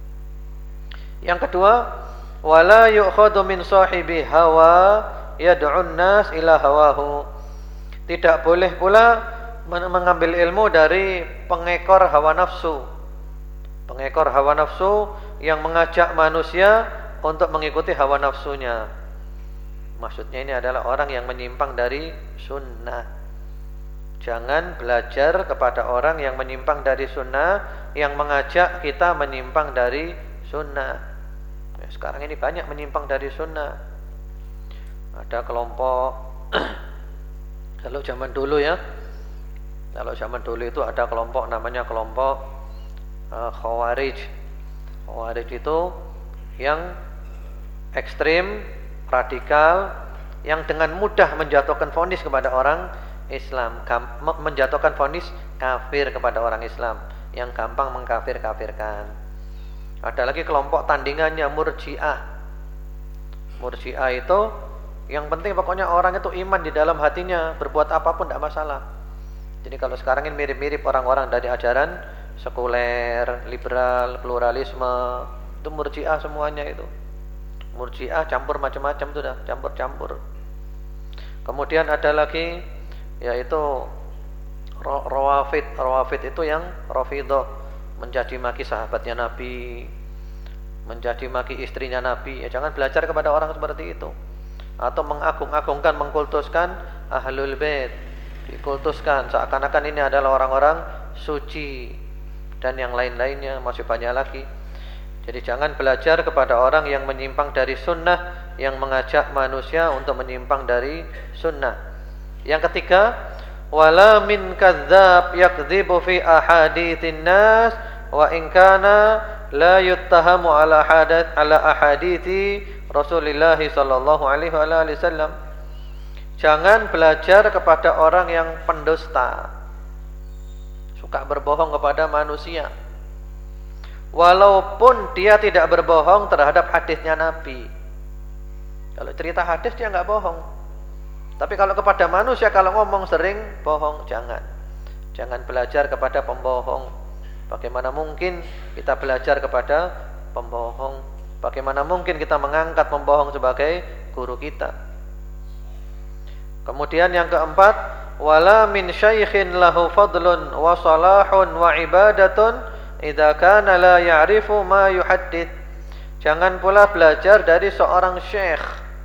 Yang kedua, wala yu'khadhu min sahibi hawa yad'un nas ila hawahu. Tidak boleh pula mengambil ilmu dari pengekor hawa nafsu. Pengekor hawa nafsu yang mengajak manusia untuk mengikuti hawa nafsunya. Maksudnya ini adalah orang yang menyimpang dari sunnah. Jangan belajar kepada orang yang menyimpang dari sunnah, yang mengajak kita menyimpang dari sunnah. Ya, sekarang ini banyak menyimpang dari sunnah. Ada kelompok kalau zaman dulu ya, kalau zaman dulu itu ada kelompok namanya kelompok Khawarij. Khawarij itu yang ekstrim, radikal, yang dengan mudah menjatuhkan vonis kepada orang Islam, menjatuhkan vonis kafir kepada orang Islam, yang gampang mengkafir-kafirkan. Ada lagi kelompok tandingannya Murji'ah. Murji'ah itu yang penting pokoknya orang itu iman di dalam hatinya, berbuat apapun tidak masalah. Jadi kalau sekarang ini mirip-mirip orang-orang dari ajaran sekuler, liberal, pluralisme, itu Murji'ah semuanya itu. Murji'ah campur macam-macam itu dah, campur-campur. Kemudian ada lagi yaitu Rawafid. Rawafid itu yang Rafidah, mencaci maki sahabatnya Nabi, mencaci maki istrinya Nabi. Ya jangan belajar kepada orang seperti itu. Atau mengagung-agungkan, mengkultuskan Ahlul Bait, dikultuskan seakan-akan ini adalah orang-orang suci. dan yang lain-lainnya, masih banyak lagi. Jadi jangan belajar kepada orang yang menyimpang dari sunnah, yang mengajak manusia untuk menyimpang dari sunnah. Yang ketiga, wala min kadzdzab yakdzibu fi ahaditsin nas wa in kana la yuttahamu ala ahadithi Rasulullah sallallahu alaihi wasallam. Jangan belajar kepada orang yang pendusta, suka berbohong kepada manusia, walaupun dia tidak berbohong terhadap hadisnya Nabi. Kalau cerita hadis dia nggak bohong, tapi kalau kepada manusia, kalau ngomong sering bohong, jangan. Jangan belajar kepada pembohong. Bagaimana mungkin kita belajar kepada pembohong? Bagaimana mungkin kita mengangkat pembohong sebagai guru kita? Kemudian yang keempat, wala min syaikhin lahu fadlun wa salahun wa ibadatun idza kana la ya'rifu ma yuhaddits. Jangan pula belajar dari seorang syekh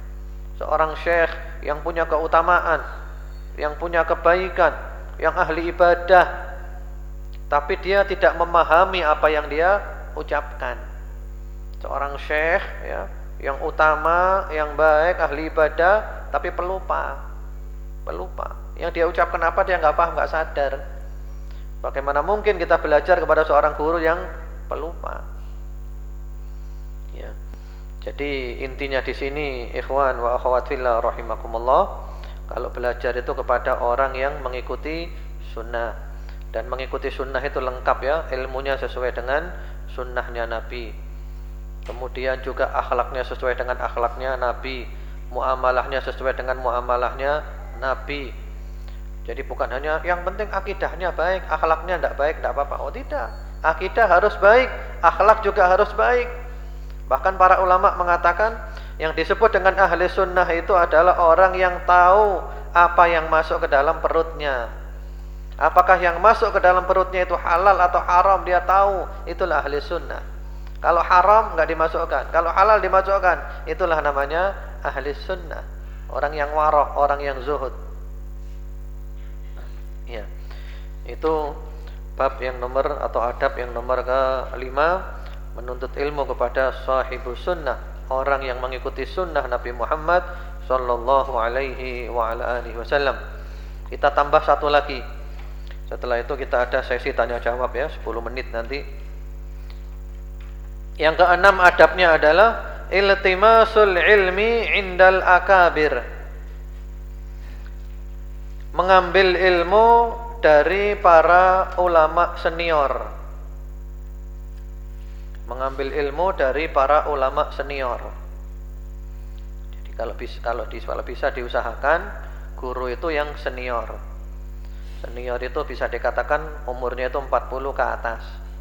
yang punya keutamaan, yang punya kebaikan, yang ahli ibadah, tapi dia tidak memahami apa yang dia ucapkan. Seorang syekh ya, yang utama, yang baik, ahli ibadah, tapi pelupa. Yang dia ucapkan apa dia nggak paham, nggak sadar. Bagaimana mungkin kita belajar kepada seorang guru yang pelupa? Ya. Jadi intinya di sini, ikhwan wa akhwat fillah rahimakumullah, kalau belajar itu kepada orang yang mengikuti sunnah, dan mengikuti sunnah itu lengkap ya, ilmunya sesuai dengan sunnahnya Nabi, kemudian juga akhlaknya sesuai dengan akhlaknya Nabi, muamalahnya sesuai dengan muamalahnya Nabi. Jadi bukan hanya yang penting akidahnya baik, akhlaknya tidak baik, tidak apa-apa. Oh tidak, akidah harus baik, akhlak juga harus baik. Bahkan para ulama mengatakan yang disebut dengan ahli sunnah itu adalah orang yang tahu apa yang masuk ke dalam perutnya. Apakah yang masuk ke dalam perutnya itu halal atau haram, dia tahu, itulah ahli sunnah. Kalau haram enggak dimasukkan, kalau halal dimasukkan, itulah namanya ahli sunnah. Orang yang warok, orang yang zuhud. Ya. Itu bab yang nomor atau adab yang nomor ke-5, menuntut ilmu kepada sahibus sunnah, orang yang mengikuti sunnah Nabi Muhammad sallallahu alaihi wa ala alihi wasallam. Kita tambah satu lagi. Setelah itu kita ada sesi tanya jawab ya, 10 menit nanti. Yang keenam adabnya adalah iltimasul ilmi indal akabir. Mengambil ilmu dari para ulama senior. Mengambil ilmu dari para ulama senior. Jadi kalau bisa diusahakan guru itu yang senior. Senior itu bisa dikatakan umurnya itu 40 ke atas.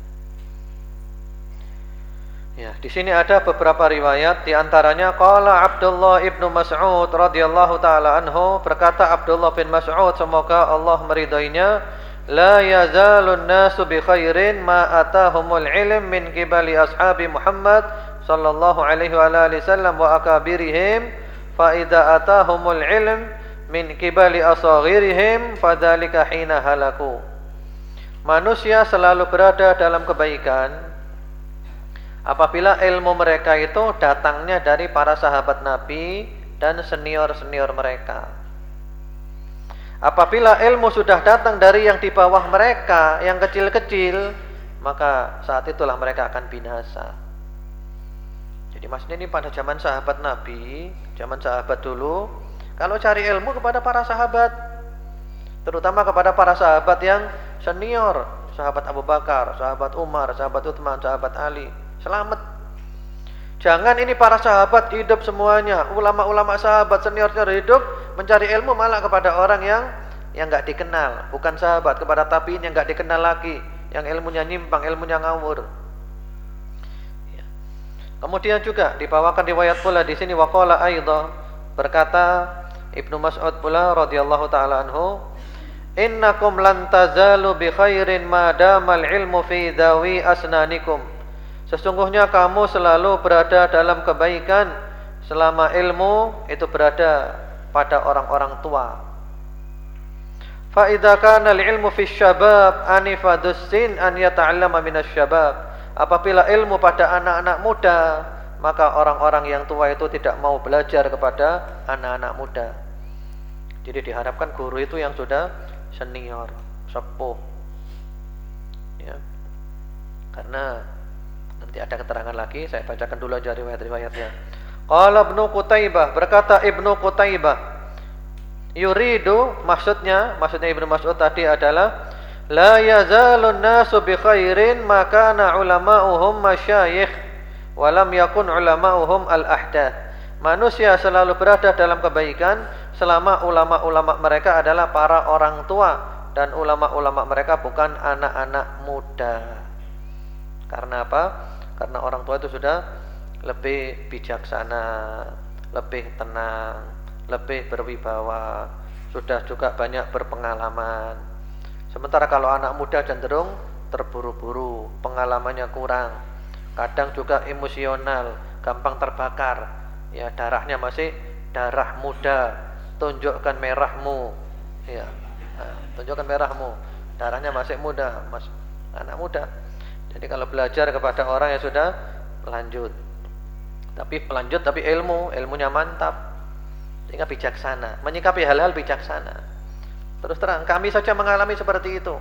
Ya, di sini ada beberapa riwayat, di antaranya qala Abdullah ibnu Mas'ud radhiyallahu taala anhu, berkata Abdullah bin Mas'ud, semoga Allah meridainya, la yazalun nasu bi khairin ma atahumul ilm min qibali ashabi Muhammad sallallahu alaihi wasallam wa akabirihim, fa idza atahumul ilm min qibali asaghirihim fadzalika hina halaku. Manusia selalu berada dalam kebaikan apabila ilmu mereka itu datangnya dari para sahabat Nabi dan senior-senior mereka. Apabila ilmu sudah datang dari yang di bawah mereka, yang kecil-kecil, maka saat itulah mereka akan binasa. Jadi maksudnya ini pada zaman sahabat Nabi, zaman sahabat dulu, kalau cari ilmu kepada para sahabat, terutama kepada para sahabat yang senior, sahabat Abu Bakar, sahabat Umar, sahabat Utsman, sahabat Ali, selamat. Jangan ini para sahabat hidup semuanya, ulama-ulama sahabat senior-senior hidup, mencari ilmu malah kepada orang yang enggak dikenal, bukan sahabat, kepada tabi'in yang enggak dikenal lagi, yang ilmunya nyimpang, ilmunya ngawur. Ya. Kemudian juga dibawakan riwayat pula di sini, waqala aidha, berkata Ibnu Mas'ud pula radhiyallahu taala anhu, innakum lan tazalu bi khairin ma damal ilmu fi dawi asnanikum. Sesungguhnya kamu selalu berada dalam kebaikan selama ilmu itu berada pada orang-orang tua. Fa idza kana al-ilmu fi syabab anifadus sin an yata'allama minasy syabab. Apabila ilmu pada anak-anak muda, maka orang-orang yang tua itu tidak mau belajar kepada anak-anak muda. Jadi diharapkan guru itu yang sudah senior, sepuh. Ya. Karena nanti ada keterangan lagi, saya bacakan dulu aja riwayat-riwayatnya. Qala Ibnu Qutaibah, berkata Ibnu Qutaibah, yuridu, maksudnya Ibnu Mas'ud tadi adalah la yazalun nasu bi khairin maka na ulama'uhum masyayikh wa lam yakun ulama'uhum al-ahdath. Manusia selalu berada dalam kebaikan selama ulama-ulama mereka adalah para orang tua dan ulama-ulama mereka bukan anak-anak muda. Karena apa? Karena orang tua itu sudah lebih bijaksana, lebih tenang, lebih berwibawa, sudah juga banyak berpengalaman. Sementara kalau anak muda cenderung terburu-buru, pengalamannya kurang, kadang juga emosional, gampang terbakar. Ya, darahnya masih darah muda, tunjukkan merahmu. Ya, tunjukkan merahmu. Darahnya masih muda, anak muda. Jadi kalau belajar kepada orang yang sudah lanjut, tapi ilmunya mantap, sehingga bijaksana, menyikapi hal-hal bijaksana. Terus terang, kami saja mengalami seperti itu.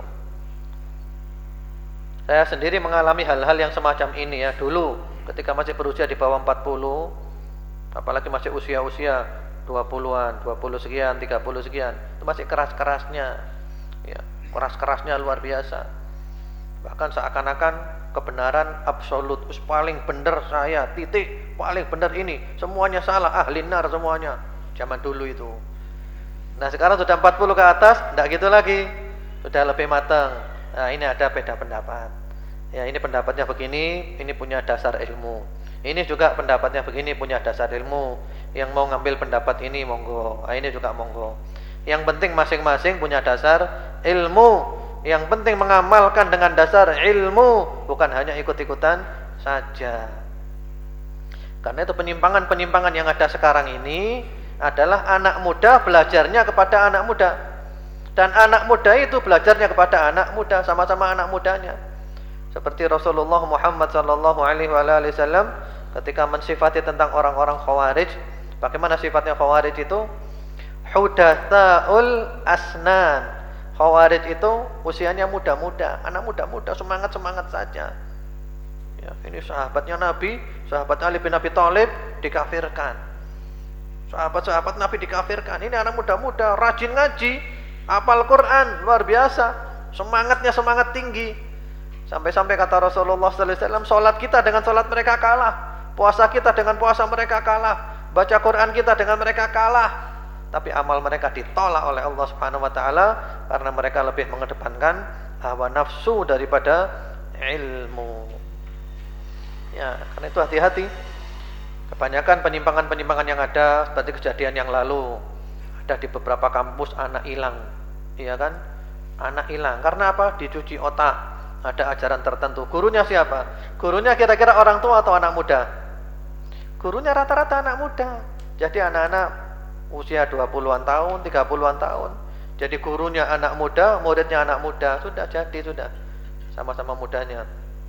Saya sendiri mengalami hal-hal yang semacam ini ya. Dulu ketika masih berusia di bawah 40, apalagi masih usia-usia 20-an, 20 sekian, 30 sekian, itu masih keras-kerasnya. Ya, keras-kerasnya luar biasa. Bahkan seakan-akan kebenaran absolut, paling benar saya, titik, paling benar ini, semuanya salah, ahli nar semuanya. Zaman dulu itu. Nah sekarang sudah 40 ke atas, tidak gitu lagi, sudah lebih matang. Nah ini ada beda pendapat. Ya ini pendapatnya begini, ini punya dasar ilmu. Ini juga pendapatnya begini, punya dasar ilmu. Yang mau ngambil pendapat ini monggo. Nah, ini juga monggo. Yang penting masing-masing punya dasar ilmu. Yang penting mengamalkan dengan dasar ilmu, bukan hanya ikut-ikutan saja. Karena itu penyimpangan-penyimpangan yang ada sekarang ini adalah anak muda belajarnya kepada anak muda, dan anak muda itu belajarnya kepada anak muda, sama-sama anak mudanya. Seperti Rasulullah Muhammad sallallahu alaihi wasallam ketika mensifati tentang orang-orang Khawarij. Bagaimana sifatnya Khawarij itu? Hudatsaul asnan. Khawarij itu usianya muda-muda, anak muda-muda, semangat-semangat saja. Ya, ini sahabatnya Nabi, sahabat Ali bin Abi Thalib dikafirkan. Sahabat-sahabat Nabi dikafirkan. Ini anak muda-muda, rajin ngaji, hafal Quran, luar biasa. Semangatnya semangat tinggi. Sampai-sampai kata Rasulullah sallallahu alaihi wasallam, salat kita dengan salat mereka kalah, puasa kita dengan puasa mereka kalah, baca Quran kita dengan mereka kalah. Tapi amal mereka ditolak oleh Allah Subhanahu wa taala karena mereka lebih mengedepankan hawa nafsu daripada ilmu. Ya, karena itu hati-hati. Kebanyakan penyimpangan-penyimpangan yang ada seperti kejadian yang lalu, ada di beberapa kampus anak hilang, iya kan? Anak hilang karena apa? Dicuci otak, ada ajaran tertentu. Gurunya siapa? Gurunya kira-kira orang tua atau anak muda? Gurunya rata-rata anak muda. Jadi anak-anak usia 20-an tahun, 30-an tahun. Jadi gurunya anak muda, muridnya anak muda, sudah sama-sama mudanya.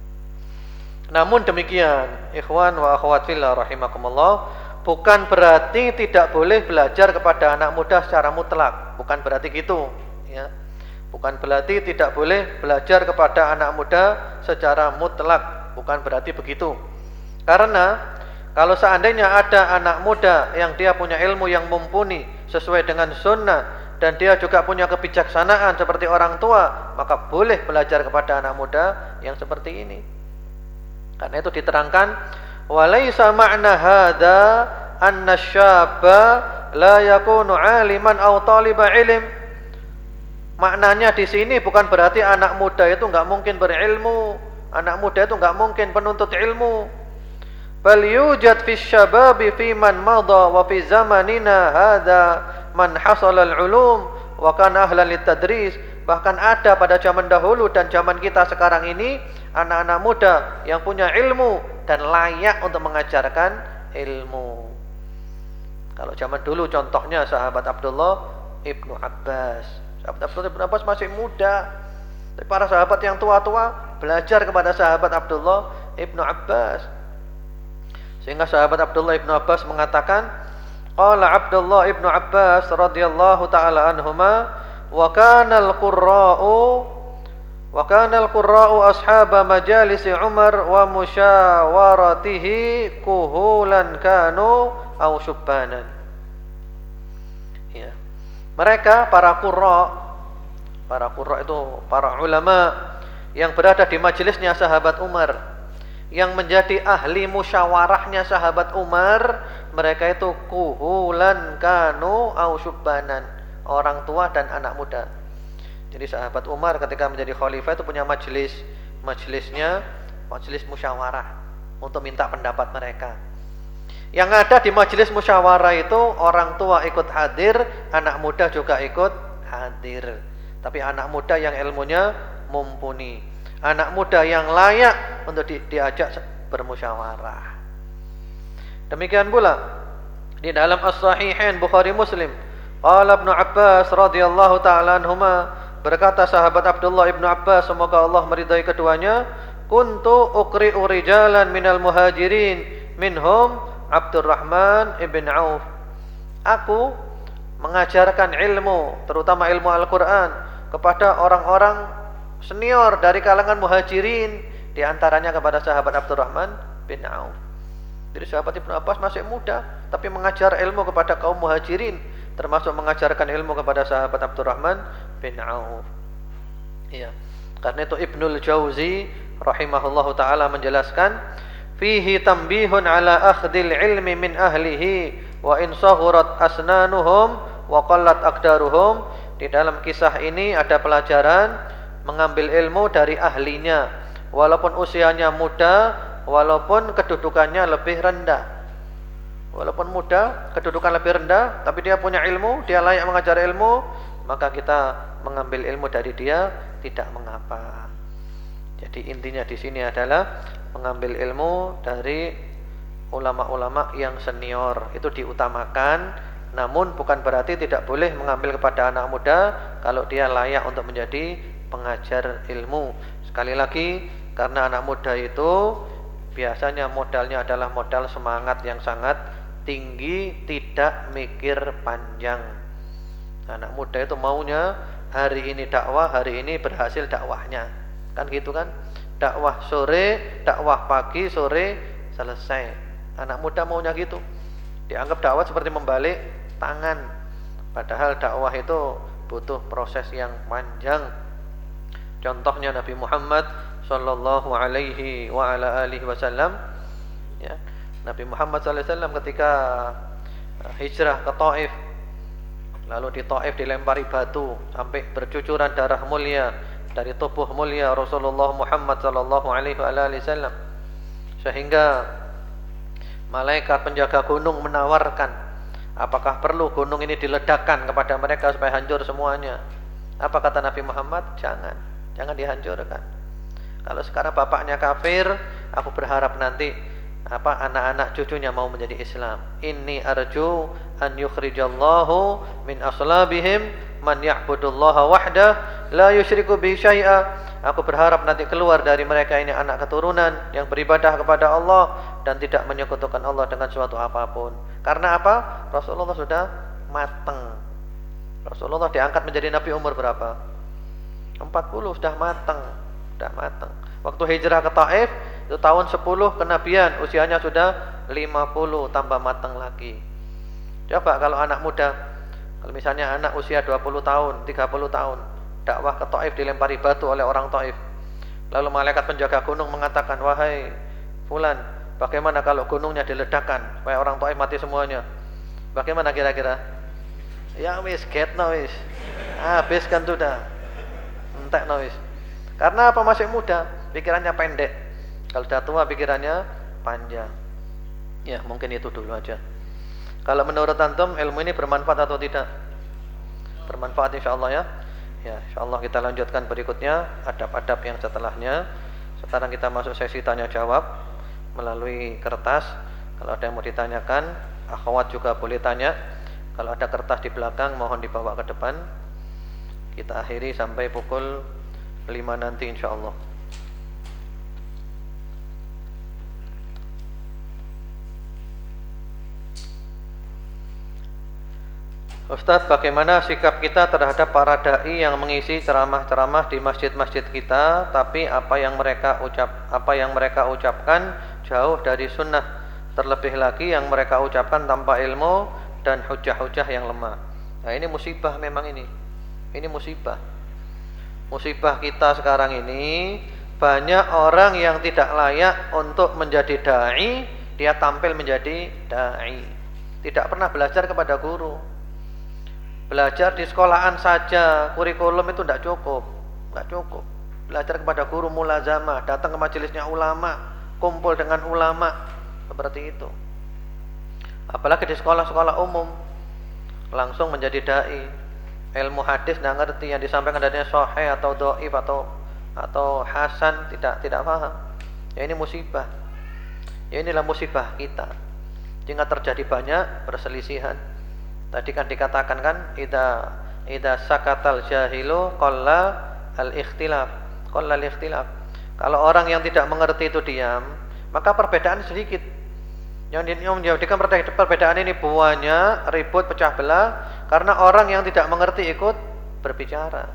Namun demikian, ikhwan wa akhwat fillah rahimakumullah, bukan berarti tidak boleh belajar kepada anak muda secara mutlak, bukan berarti gitu, ya. Bukan berarti tidak boleh belajar kepada anak muda secara mutlak, bukan berarti begitu. Karena kalau seandainya ada anak muda yang dia punya ilmu yang mumpuni sesuai dengan sunnah dan dia juga punya kebijaksanaan seperti orang tua, maka boleh belajar kepada anak muda yang seperti ini. Karena itu diterangkan, walaisa ma'na hadza anna syaba la yakunu 'aliman aw taliba ilm. Maknanya di sini bukan berarti anak muda itu enggak mungkin berilmu, anak muda itu enggak mungkin penuntut ilmu. Bal yujad fi syababi fi man madha wa fi zamanina hadza man hasala al-ulum wa kana ahlan litadris. Bahkan ada pada zaman dahulu dan zaman kita sekarang ini anak-anak muda yang punya ilmu dan layak untuk mengajarkan ilmu. Kalau zaman dulu contohnya sahabat Abdullah Ibnu Abbas, Sahabat Abdullah bin Abbas masih muda. Tapi para sahabat yang tua-tua belajar kepada sahabat Abdullah ibnu Abbas. Sehingga sahabat Abdullah ibnu Abbas mengatakan, qala Abdullah ibnu Abbas radhiyallahu taala anhuma, wa kana al-qurra'u ashaba majalisi Umar wa musyawaratihi kuhulan kanu aw syubbanan. Ya. Mereka para qurra itu para ulama yang berada di majelisnya sahabat Umar, yang menjadi ahli musyawarahnya sahabat Umar, mereka itu kuhulan kanu au syubbanan, orang tua dan anak muda. Jadi sahabat Umar ketika menjadi khalifah itu punya majelisnya majelis musyawarah untuk minta pendapat mereka. Yang ada di majelis musyawarah itu orang tua ikut hadir, anak muda juga ikut hadir. Tapi anak muda yang ilmunya mumpuni, anak muda yang layak untuk diajak bermusyawarah. Demikian pula di dalam As-Sahihain Bukhari Muslim, qala Ibnu Abbas radhiyallahu taala anhuma, berkata sahabat Abdullah ibnu Abbas semoga Allah meridai keduanya, kuntu uqri'u rijalan minal muhajirin minhum Abdurrahman ibn Auf. Aku mengajarkan ilmu, terutama ilmu Al-Quran, kepada orang-orang senior dari kalangan muhajirin, di antaranya kepada sahabat Abdurrahman bin Auf. Jadi sahabat Ibnu Abbas masih muda, tapi mengajar ilmu kepada kaum muhajirin, termasuk mengajarkan ilmu kepada sahabat Abdurrahman bin Auf. Iya. Karena itu Ibnul Jauzi rahimahullahu taala menjelaskan, fihi tambihun ala akhdil ilmi min ahlihi wa in saghurat asnanuhum wa qallat aqdaruhum. Di dalam kisah ini ada pelajaran mengambil ilmu dari ahlinya, walaupun usianya muda, walaupun kedudukannya lebih rendah. Walaupun muda, kedudukan lebih rendah, tapi dia punya ilmu, dia layak mengajar ilmu, maka kita mengambil ilmu dari dia tidak mengapa. Jadi intinya di sini adalah mengambil ilmu dari ulama-ulama yang senior itu diutamakan, namun bukan berarti tidak boleh mengambil kepada anak muda kalau dia layak untuk menjadi pengajar ilmu. Sekali lagi, karena anak muda itu biasanya modalnya adalah modal semangat yang sangat tinggi, tidak mikir panjang. Anak muda itu maunya hari ini dakwah, hari ini berhasil dakwahnya. Kan gitu kan? Dakwah sore, dakwah pagi, sore selesai. Anak muda maunya gitu. Dianggap dakwah seperti membalik tangan. Padahal dakwah itu butuh proses yang panjang. Contohnya Nabi Muhammad sallallahu alaihi wa ala alihi wasallam, ya. Nabi Muhammad sallallahu alaihi wasallam ketika hijrah ke Taif, lalu di Taif dilempari batu sampai bercucuran darah mulia dari tubuh mulia Rasulullah Muhammad sallallahu alaihi wasallam, sehingga malaikat penjaga gunung menawarkan, apakah perlu gunung ini diledakkan kepada mereka supaya hancur semuanya? Apa kata Nabi Muhammad? Jangan dihancurkan. Kalau sekarang bapaknya kafir, aku berharap nanti anak-anak cucunya mau menjadi Islam. Inni arju an yukhrijallahu min aslabihim man ya'budullaha wahdah la yusyriku bihi syai'a. Aku berharap nanti keluar dari mereka ini anak keturunan yang beribadah kepada Allah dan tidak menyekutukan Allah dengan suatu apapun. Karena apa? Rasulullah sudah matang. Rasulullah diangkat menjadi nabi umur berapa? 40, sudah matang. Waktu hijrah ke Taif itu tahun 10 kenabian, usianya sudah 50, tambah matang lagi. Coba kalau anak muda, kalau misalnya anak usia 20 tahun, 30 tahun, dakwah ke Taif dilempari batu oleh orang Taif. Lalu malaikat penjaga gunung mengatakan, wahai fulan, bagaimana kalau gunungnya diledakkan supaya orang Taif mati semuanya? Bagaimana kira-kira? Ya wis, getno wis. Habis kan sudah. Entek no wis. Karena apa? Masih muda, pikirannya pendek. Kalau sudah tua pikirannya panjang. Ya, mungkin itu dulu aja. Kalau menurut antum ilmu ini bermanfaat atau tidak? Bermanfaat insyaallah ya. Ya, insyaallah kita lanjutkan berikutnya adab-adab yang setelahnya. Sekarang kita masuk sesi tanya jawab melalui kertas. Kalau ada yang mau ditanyakan, akhwat juga boleh tanya. Kalau ada kertas di belakang mohon dibawa ke depan. Kita akhiri sampai pukul 5 nanti insyaallah. Ustadz, bagaimana sikap kita terhadap para dai yang mengisi ceramah-ceramah di masjid-masjid kita, tapi apa yang mereka ucapkan jauh dari sunnah, terlebih lagi yang mereka ucapkan tanpa ilmu dan hujah-hujah yang lemah. Nah, ini musibah memang ini. Ini musibah. Musibah kita sekarang ini, banyak orang yang tidak layak untuk menjadi dai, dia tampil menjadi dai. Tidak pernah belajar kepada guru. Belajar di sekolahan saja, kurikulum itu tidak cukup. Belajar kepada guru mulazamah, datang ke majelisnya ulama, kumpul dengan ulama, seperti itu. Apalagi di sekolah-sekolah umum, langsung menjadi dai. Ilmu hadis tidak ngerti, yang disampaikan darinya sahih atau dhaif atau hasan, tidak paham. Ya, ini musibah. Ya, inilah musibah kita. Jika terjadi banyak perselisihan. Tadi kan dikatakan kan, idza sakatal jahilu qalla al-ikhtilaf. Kalau orang yang tidak mengerti itu diam, maka perbedaan sedikit. Yang menjadikan perbedaan ini buahnya ribut, pecah belah, karena orang yang tidak mengerti ikut berbicara.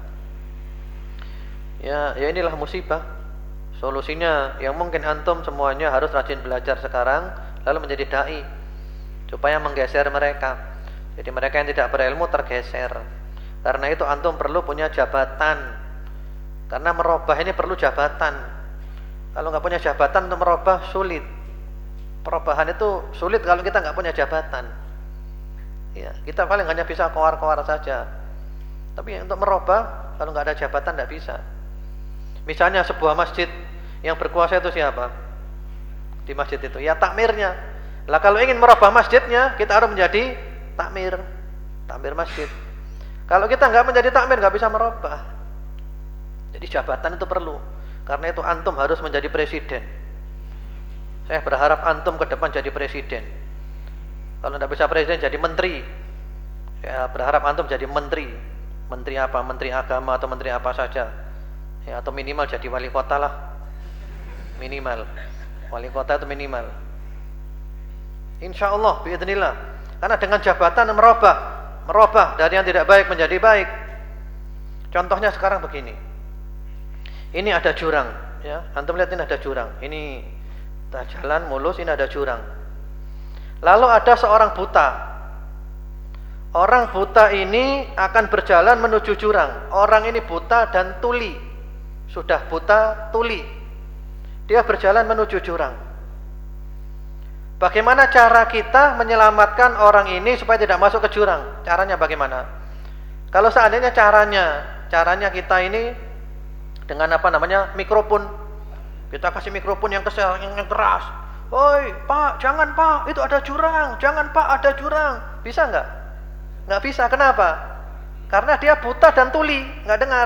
Ya inilah musibah. Solusinya yang mungkin antum semuanya harus rajin belajar sekarang, lalu menjadi dai, supaya menggeser mereka. Jadi mereka yang tidak berilmu tergeser. Karena itu antum perlu punya jabatan. Karena merubah ini perlu jabatan. Kalau nggak punya jabatan untuk merubah sulit. Perubahan itu sulit kalau kita nggak punya jabatan. Ya, kita paling hanya bisa koar-koar saja. Tapi untuk merubah kalau nggak ada jabatan nggak bisa. Misalnya sebuah masjid yang berkuasa itu siapa? Di masjid itu ya takmirnya. Lah kalau ingin merubah masjidnya, kita harus menjadi takmir masjid. Kalau kita nggak menjadi takmir, nggak bisa merubah. Jadi jabatan itu perlu. Karena itu antum harus menjadi presiden. Saya berharap antum ke depan jadi presiden. Kalau tidak bisa presiden, jadi menteri. Saya berharap antum jadi menteri. Menteri apa? Menteri agama atau menteri apa saja. Ya, atau minimal jadi wali kota lah. Minimal. Wali kota itu minimal. Insya Allah, biidznillah. Karena dengan jabatan merubah dari yang tidak baik menjadi baik. Contohnya sekarang begini. Ini ada jurang, ya. Antum lihat ini ada jurang. Ini jalan mulus, ini ada jurang. Lalu ada seorang buta. Orang buta ini akan berjalan menuju jurang. Orang ini buta dan tuli. Sudah buta, tuli. Dia berjalan menuju jurang. Bagaimana cara kita menyelamatkan orang ini supaya tidak masuk ke jurang? Caranya bagaimana? Kalau seandainya caranya kita ini dengan mikrofon. Kita kasih mikrofon yang keras. Oi, Pak, jangan Pak, itu ada jurang. Jangan Pak, ada jurang. Bisa enggak? Enggak bisa. Kenapa? Karena dia buta dan tuli, enggak dengar.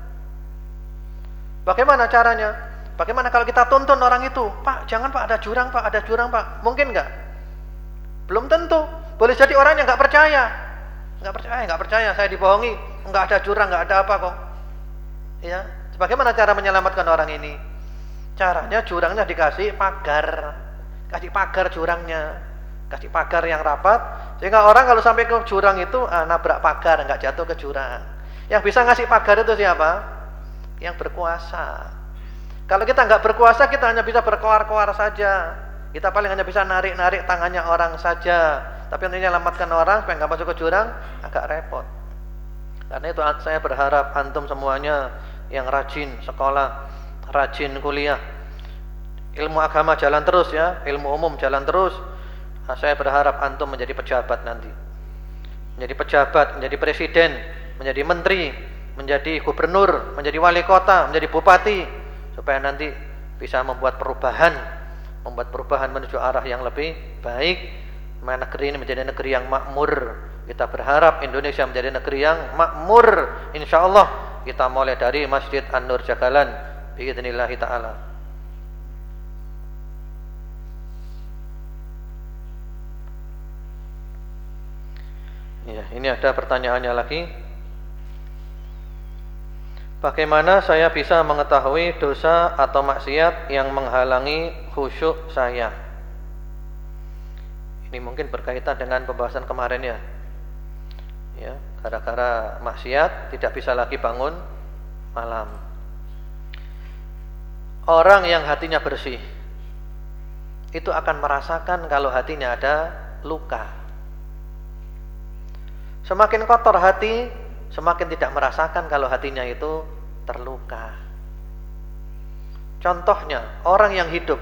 Bagaimana caranya? Bagaimana kalau kita tuntun orang itu, Pak, jangan Pak, ada jurang Pak. Mungkin enggak? Belum tentu. Boleh jadi orang yang enggak percaya. Enggak percaya, saya dibohongi. Enggak ada jurang, enggak ada apa kok. Ya, bagaimana cara menyelamatkan orang ini? Caranya jurangnya dikasih pagar. Kasih pagar jurangnya. Kasih pagar yang rapat, sehingga orang kalau sampai ke jurang itu nabrak pagar, enggak jatuh ke jurang. Yang bisa ngasih pagar itu siapa? Yang berkuasa. Kalau kita nggak berkuasa, kita hanya bisa berkoar-koar saja. Kita paling hanya bisa narik-narik tangannya orang saja. Tapi untuk menyelamatkan orang supaya nggak masuk ke jurang, agak repot. Karena itu saya berharap antum semuanya yang rajin sekolah, rajin kuliah, ilmu agama jalan terus ya, ilmu umum jalan terus. Nah, saya berharap antum menjadi pejabat nanti, menjadi pejabat, menjadi presiden, menjadi menteri, menjadi gubernur, menjadi wali kota, menjadi bupati. Supaya nanti bisa membuat perubahan menuju arah yang lebih baik. Negeri ini menjadi negeri yang makmur. Kita berharap Indonesia menjadi negeri yang makmur. InsyaAllah kita mulai dari Masjid An-Nur Jagalan biidznillah ta'ala. Ya, ini ada pertanyaannya lagi. Bagaimana saya bisa mengetahui dosa atau maksiat yang menghalangi khusyuk saya? Ini mungkin berkaitan dengan pembahasan kemarin ya. Ya, gara-gara maksiat tidak bisa lagi bangun malam. Orang yang hatinya bersih itu akan merasakan kalau hatinya ada luka. Semakin kotor hati, semakin tidak merasakan kalau hatinya itu terluka. Contohnya, orang yang hidup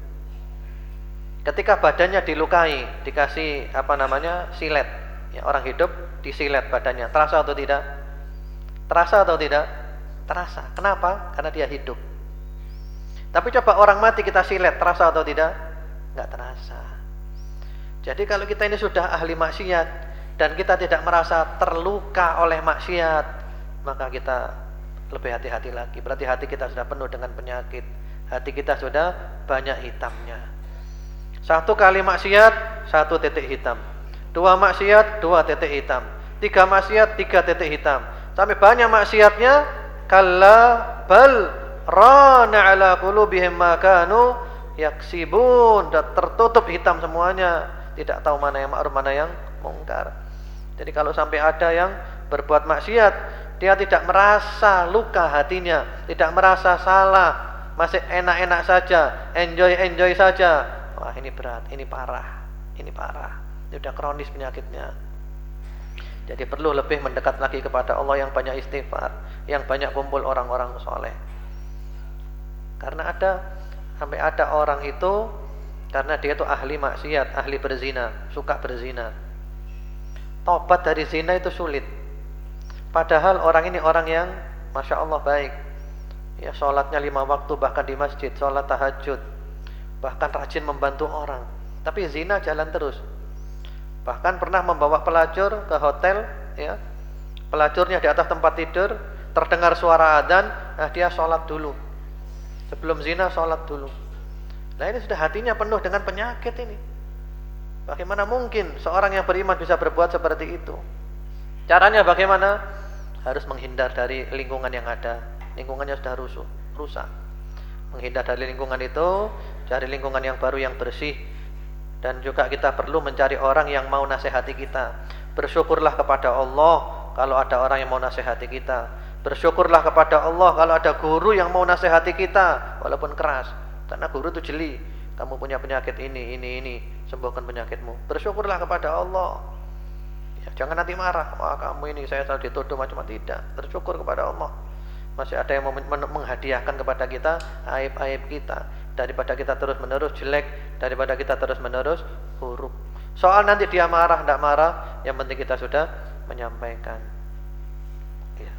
ketika badannya dilukai, dikasih silet. Ya, orang hidup disilet badannya, terasa atau tidak? Terasa atau tidak? Terasa. Kenapa? Karena dia hidup. Tapi coba orang mati kita silet, terasa atau tidak? Enggak terasa. Jadi kalau kita ini sudah ahli maksiat dan kita tidak merasa terluka oleh maksiat, maka kita lebih hati-hati lagi. Berarti hati kita sudah penuh dengan penyakit. Hati kita sudah banyak hitamnya. 1 kali maksiat, 1 titik hitam. 2 maksiat, 2 titik hitam. 3 maksiat, 3 titik hitam. Sampai banyak maksiatnya, kalla bal rana ala qulubihim ma kanu yaksibun. Dan tertutup hitam semuanya. Tidak tahu mana yang ma'ruf, mana yang mungkar. Jadi kalau sampai ada yang berbuat maksiat, dia tidak merasa luka hatinya, tidak merasa salah, masih enak-enak saja, enjoy saja. Wah, ini berat, ini parah. Ini sudah kronis penyakitnya. Jadi perlu lebih mendekat lagi kepada Allah, yang banyak istighfar, yang banyak kumpul orang-orang soleh. Karena sampai ada orang itu, karena dia itu ahli maksiat, ahli berzina, suka berzina. Tobat dari zina itu sulit. Padahal orang ini orang yang Masya Allah baik. Ya, sholatnya 5 waktu, bahkan di masjid, sholat tahajud, bahkan rajin membantu orang. Tapi zina jalan terus. Bahkan pernah membawa pelacur ke hotel, ya. Pelacurnya di atas tempat tidur, terdengar suara adzan, nah dia sholat dulu. Sebelum zina sholat dulu. Nah ini sudah hatinya penuh dengan penyakit ini. Bagaimana mungkin seorang yang beriman bisa berbuat seperti itu? Caranya bagaimana? Harus menghindar dari lingkungan yang ada. Lingkungannya sudah rusak. Menghindar dari lingkungan itu, cari lingkungan yang baru, yang bersih. Dan juga kita perlu mencari orang yang mau nasihati kita. Bersyukurlah kepada Allah kalau ada orang yang mau nasihati kita. Bersyukurlah kepada Allah kalau ada guru yang mau nasihati kita, walaupun keras. Karena guru itu jeli. Kamu punya penyakit ini, sembuhkan penyakitmu. Bersyukurlah kepada Allah. Ya, jangan nanti marah. Wah, kamu ini saya selalu dituduh macam-macam. Tidak. Bersyukur kepada Allah. Masih ada yang menghadiahkan kepada kita aib-aib kita. Daripada kita terus-menerus jelek, daripada kita terus-menerus buruk. Soal nanti dia marah, tidak marah, yang penting kita sudah menyampaikan. Ya.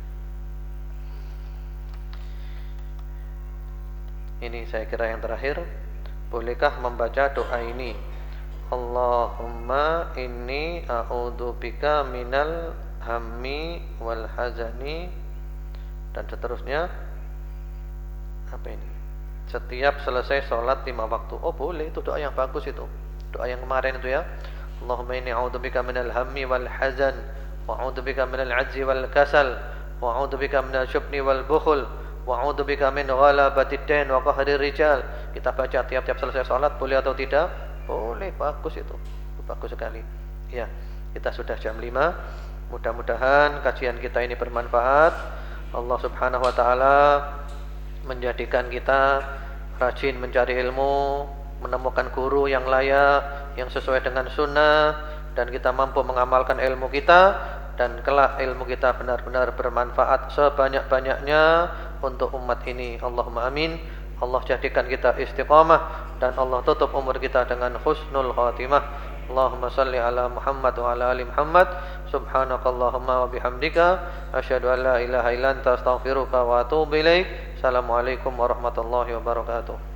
Ini saya kira yang terakhir. Bolehkah membaca doa ini? Allahumma inni a'udzubika minal hammi wal hazani, dan seterusnya. Apa ini? Setiap selesai sholat 5 waktu. Oh boleh, itu doa yang bagus itu. Doa yang kemarin itu ya. Allahumma inni a'udzubika minal hammi wal hazan, wa a'udzubika minal ajzi wal kasal, wa a'udzubika minal syubni wal bukhul, wa a'udzubika min ghalabatid dain wa qahrir rijal. Kita baca tiap-tiap selesai sholat, boleh atau tidak? Boleh, bagus itu. Bagus sekali. Ya, kita sudah jam 5. Mudah-mudahan kajian kita ini bermanfaat. Allah Subhanahu wa taala menjadikan kita rajin mencari ilmu, menemukan guru yang layak, yang sesuai dengan sunnah, dan kita mampu mengamalkan ilmu kita, dan kelak ilmu kita benar-benar bermanfaat sebanyak-banyaknya untuk umat ini. Allahumma amin. Allah jadikan kita istiqamah, dan Allah tutup umur kita dengan husnul khatimah. Allahumma salli ala Muhammad wa ala ali Muhammad. Subhanakallahumma wa bihamdika asyhadu an la ilaha illa anta astaghfiruka wa atubu ilaik. Assalamualaikum warahmatullahi wabarakatuh.